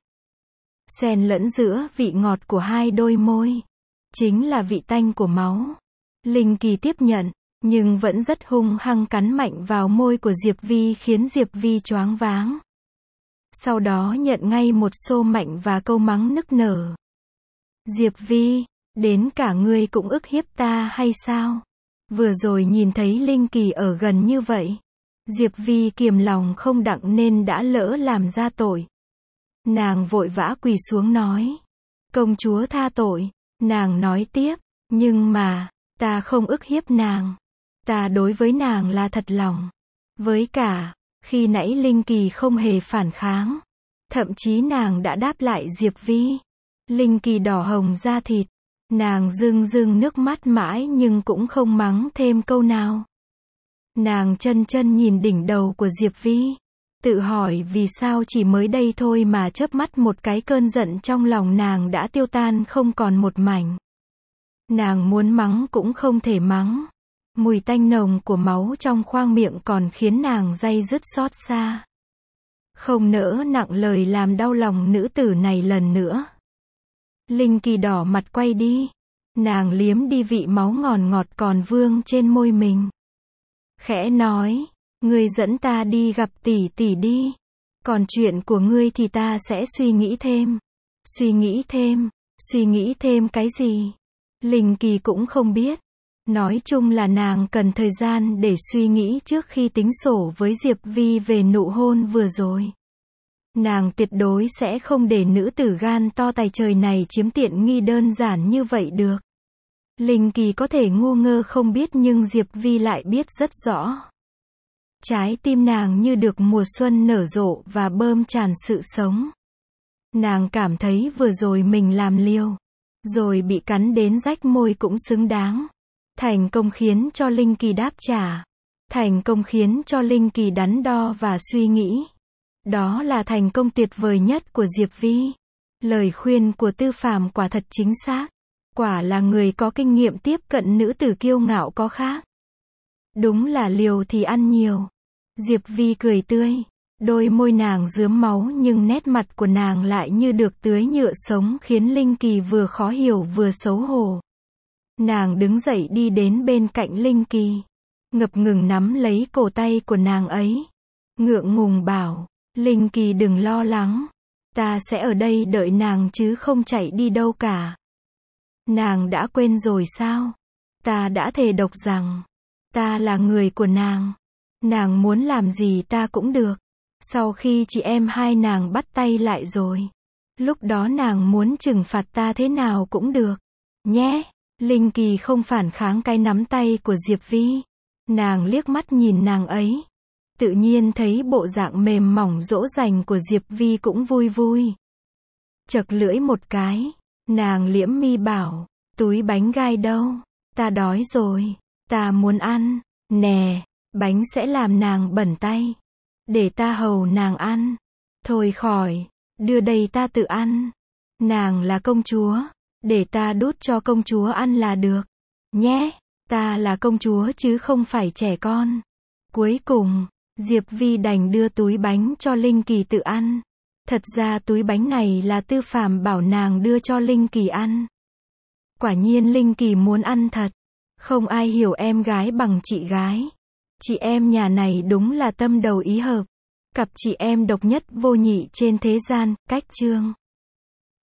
Xen lẫn giữa vị ngọt của hai đôi môi, chính là vị tanh của máu. Linh Kỳ tiếp nhận, nhưng vẫn rất hung hăng cắn mạnh vào môi của Diệp Vi khiến Diệp Vi choáng váng. Sau đó nhận ngay một xô mạnh và câu mắng nức nở. Diệp Vi, đến cả ngươi cũng ức hiếp ta hay sao? Vừa rồi nhìn thấy Linh Kỳ ở gần như vậy, Diệp Vi kiềm lòng không đặng nên đã lỡ làm ra tội. Nàng vội vã quỳ xuống nói. Công chúa tha tội. Nàng nói tiếp, nhưng mà, ta không ức hiếp nàng. Ta đối với nàng là thật lòng. Với cả, khi nãy Linh Kỳ không hề phản kháng. Thậm chí nàng đã đáp lại Diệp Vi. Linh Kỳ đỏ hồng da thịt. Nàng rưng rưng nước mắt mãi nhưng cũng không mắng thêm câu nào. Nàng chân chân nhìn đỉnh đầu của Diệp Vi. Tự hỏi vì sao chỉ mới đây thôi mà chớp mắt một cái cơn giận trong lòng nàng đã tiêu tan không còn một mảnh. Nàng muốn mắng cũng không thể mắng. Mùi tanh nồng của máu trong khoang miệng còn khiến nàng day dứt xót xa. Không nỡ nặng lời làm đau lòng nữ tử này lần nữa. Linh Kỳ đỏ mặt quay đi. Nàng liếm đi vị máu ngọt ngọt còn vương trên môi mình. Khẽ nói, ngươi dẫn ta đi gặp tỷ tỷ đi. Còn chuyện của ngươi thì ta sẽ suy nghĩ thêm. Suy nghĩ thêm, suy nghĩ thêm cái gì? Linh Kỳ cũng không biết. Nói chung là nàng cần thời gian để suy nghĩ trước khi tính sổ với Diệp Vi về nụ hôn vừa rồi. Nàng tuyệt đối sẽ không để nữ tử gan to tài trời này chiếm tiện nghi đơn giản như vậy được. Linh Kỳ có thể ngu ngơ không biết nhưng Diệp Vi lại biết rất rõ. Trái tim nàng như được mùa xuân nở rộ và bơm tràn sự sống. Nàng cảm thấy vừa rồi mình làm liều, rồi bị cắn đến rách môi cũng xứng đáng. Thành công khiến cho Linh Kỳ đáp trả. Thành công khiến cho Linh Kỳ đắn đo và suy nghĩ. Đó là thành công tuyệt vời nhất của Diệp Vi. Lời khuyên của Tư Phàm quả thật chính xác. Quả là người có kinh nghiệm tiếp cận nữ tử kiêu ngạo có khác. Đúng là liều thì ăn nhiều. Diệp Vi cười tươi. Đôi môi nàng rướm máu nhưng nét mặt của nàng lại như được tưới nhựa sống khiến Linh Kỳ vừa khó hiểu vừa xấu hổ. Nàng đứng dậy đi đến bên cạnh Linh Kỳ. Ngập ngừng nắm lấy cổ tay của nàng ấy. Ngượng ngùng bảo, Linh Kỳ đừng lo lắng. Ta sẽ ở đây đợi nàng chứ không chạy đi đâu cả. Nàng đã quên rồi sao? Ta đã thề độc rằng, ta là người của nàng. Nàng muốn làm gì ta cũng được. Sau khi chị em hai nàng bắt tay lại rồi, lúc đó nàng muốn trừng phạt ta thế nào cũng được. Nhé. Linh Kỳ không phản kháng cái nắm tay của Diệp Vi. Nàng liếc mắt nhìn nàng ấy. Tự nhiên thấy bộ dạng mềm mỏng dỗ dành của Diệp Vi cũng vui vui. Chật lưỡi một cái. Nàng liễm mi bảo, túi bánh gai đâu? Ta đói rồi. Ta muốn ăn. Nè, bánh sẽ làm nàng bẩn tay. Để ta hầu nàng ăn. Thôi khỏi, đưa đây ta tự ăn. Nàng là công chúa. Để ta đút cho công chúa ăn là được. Nhé, ta là công chúa chứ không phải trẻ con. Cuối cùng, Diệp Vi đành đưa túi bánh cho Linh Kỳ tự ăn. Thật ra túi bánh này là Tư Phàm bảo nàng đưa cho Linh Kỳ ăn. Quả nhiên Linh Kỳ muốn ăn thật. Không ai hiểu em gái bằng chị gái. Chị em nhà này đúng là tâm đầu ý hợp. Cặp chị em độc nhất vô nhị trên thế gian, cách chương.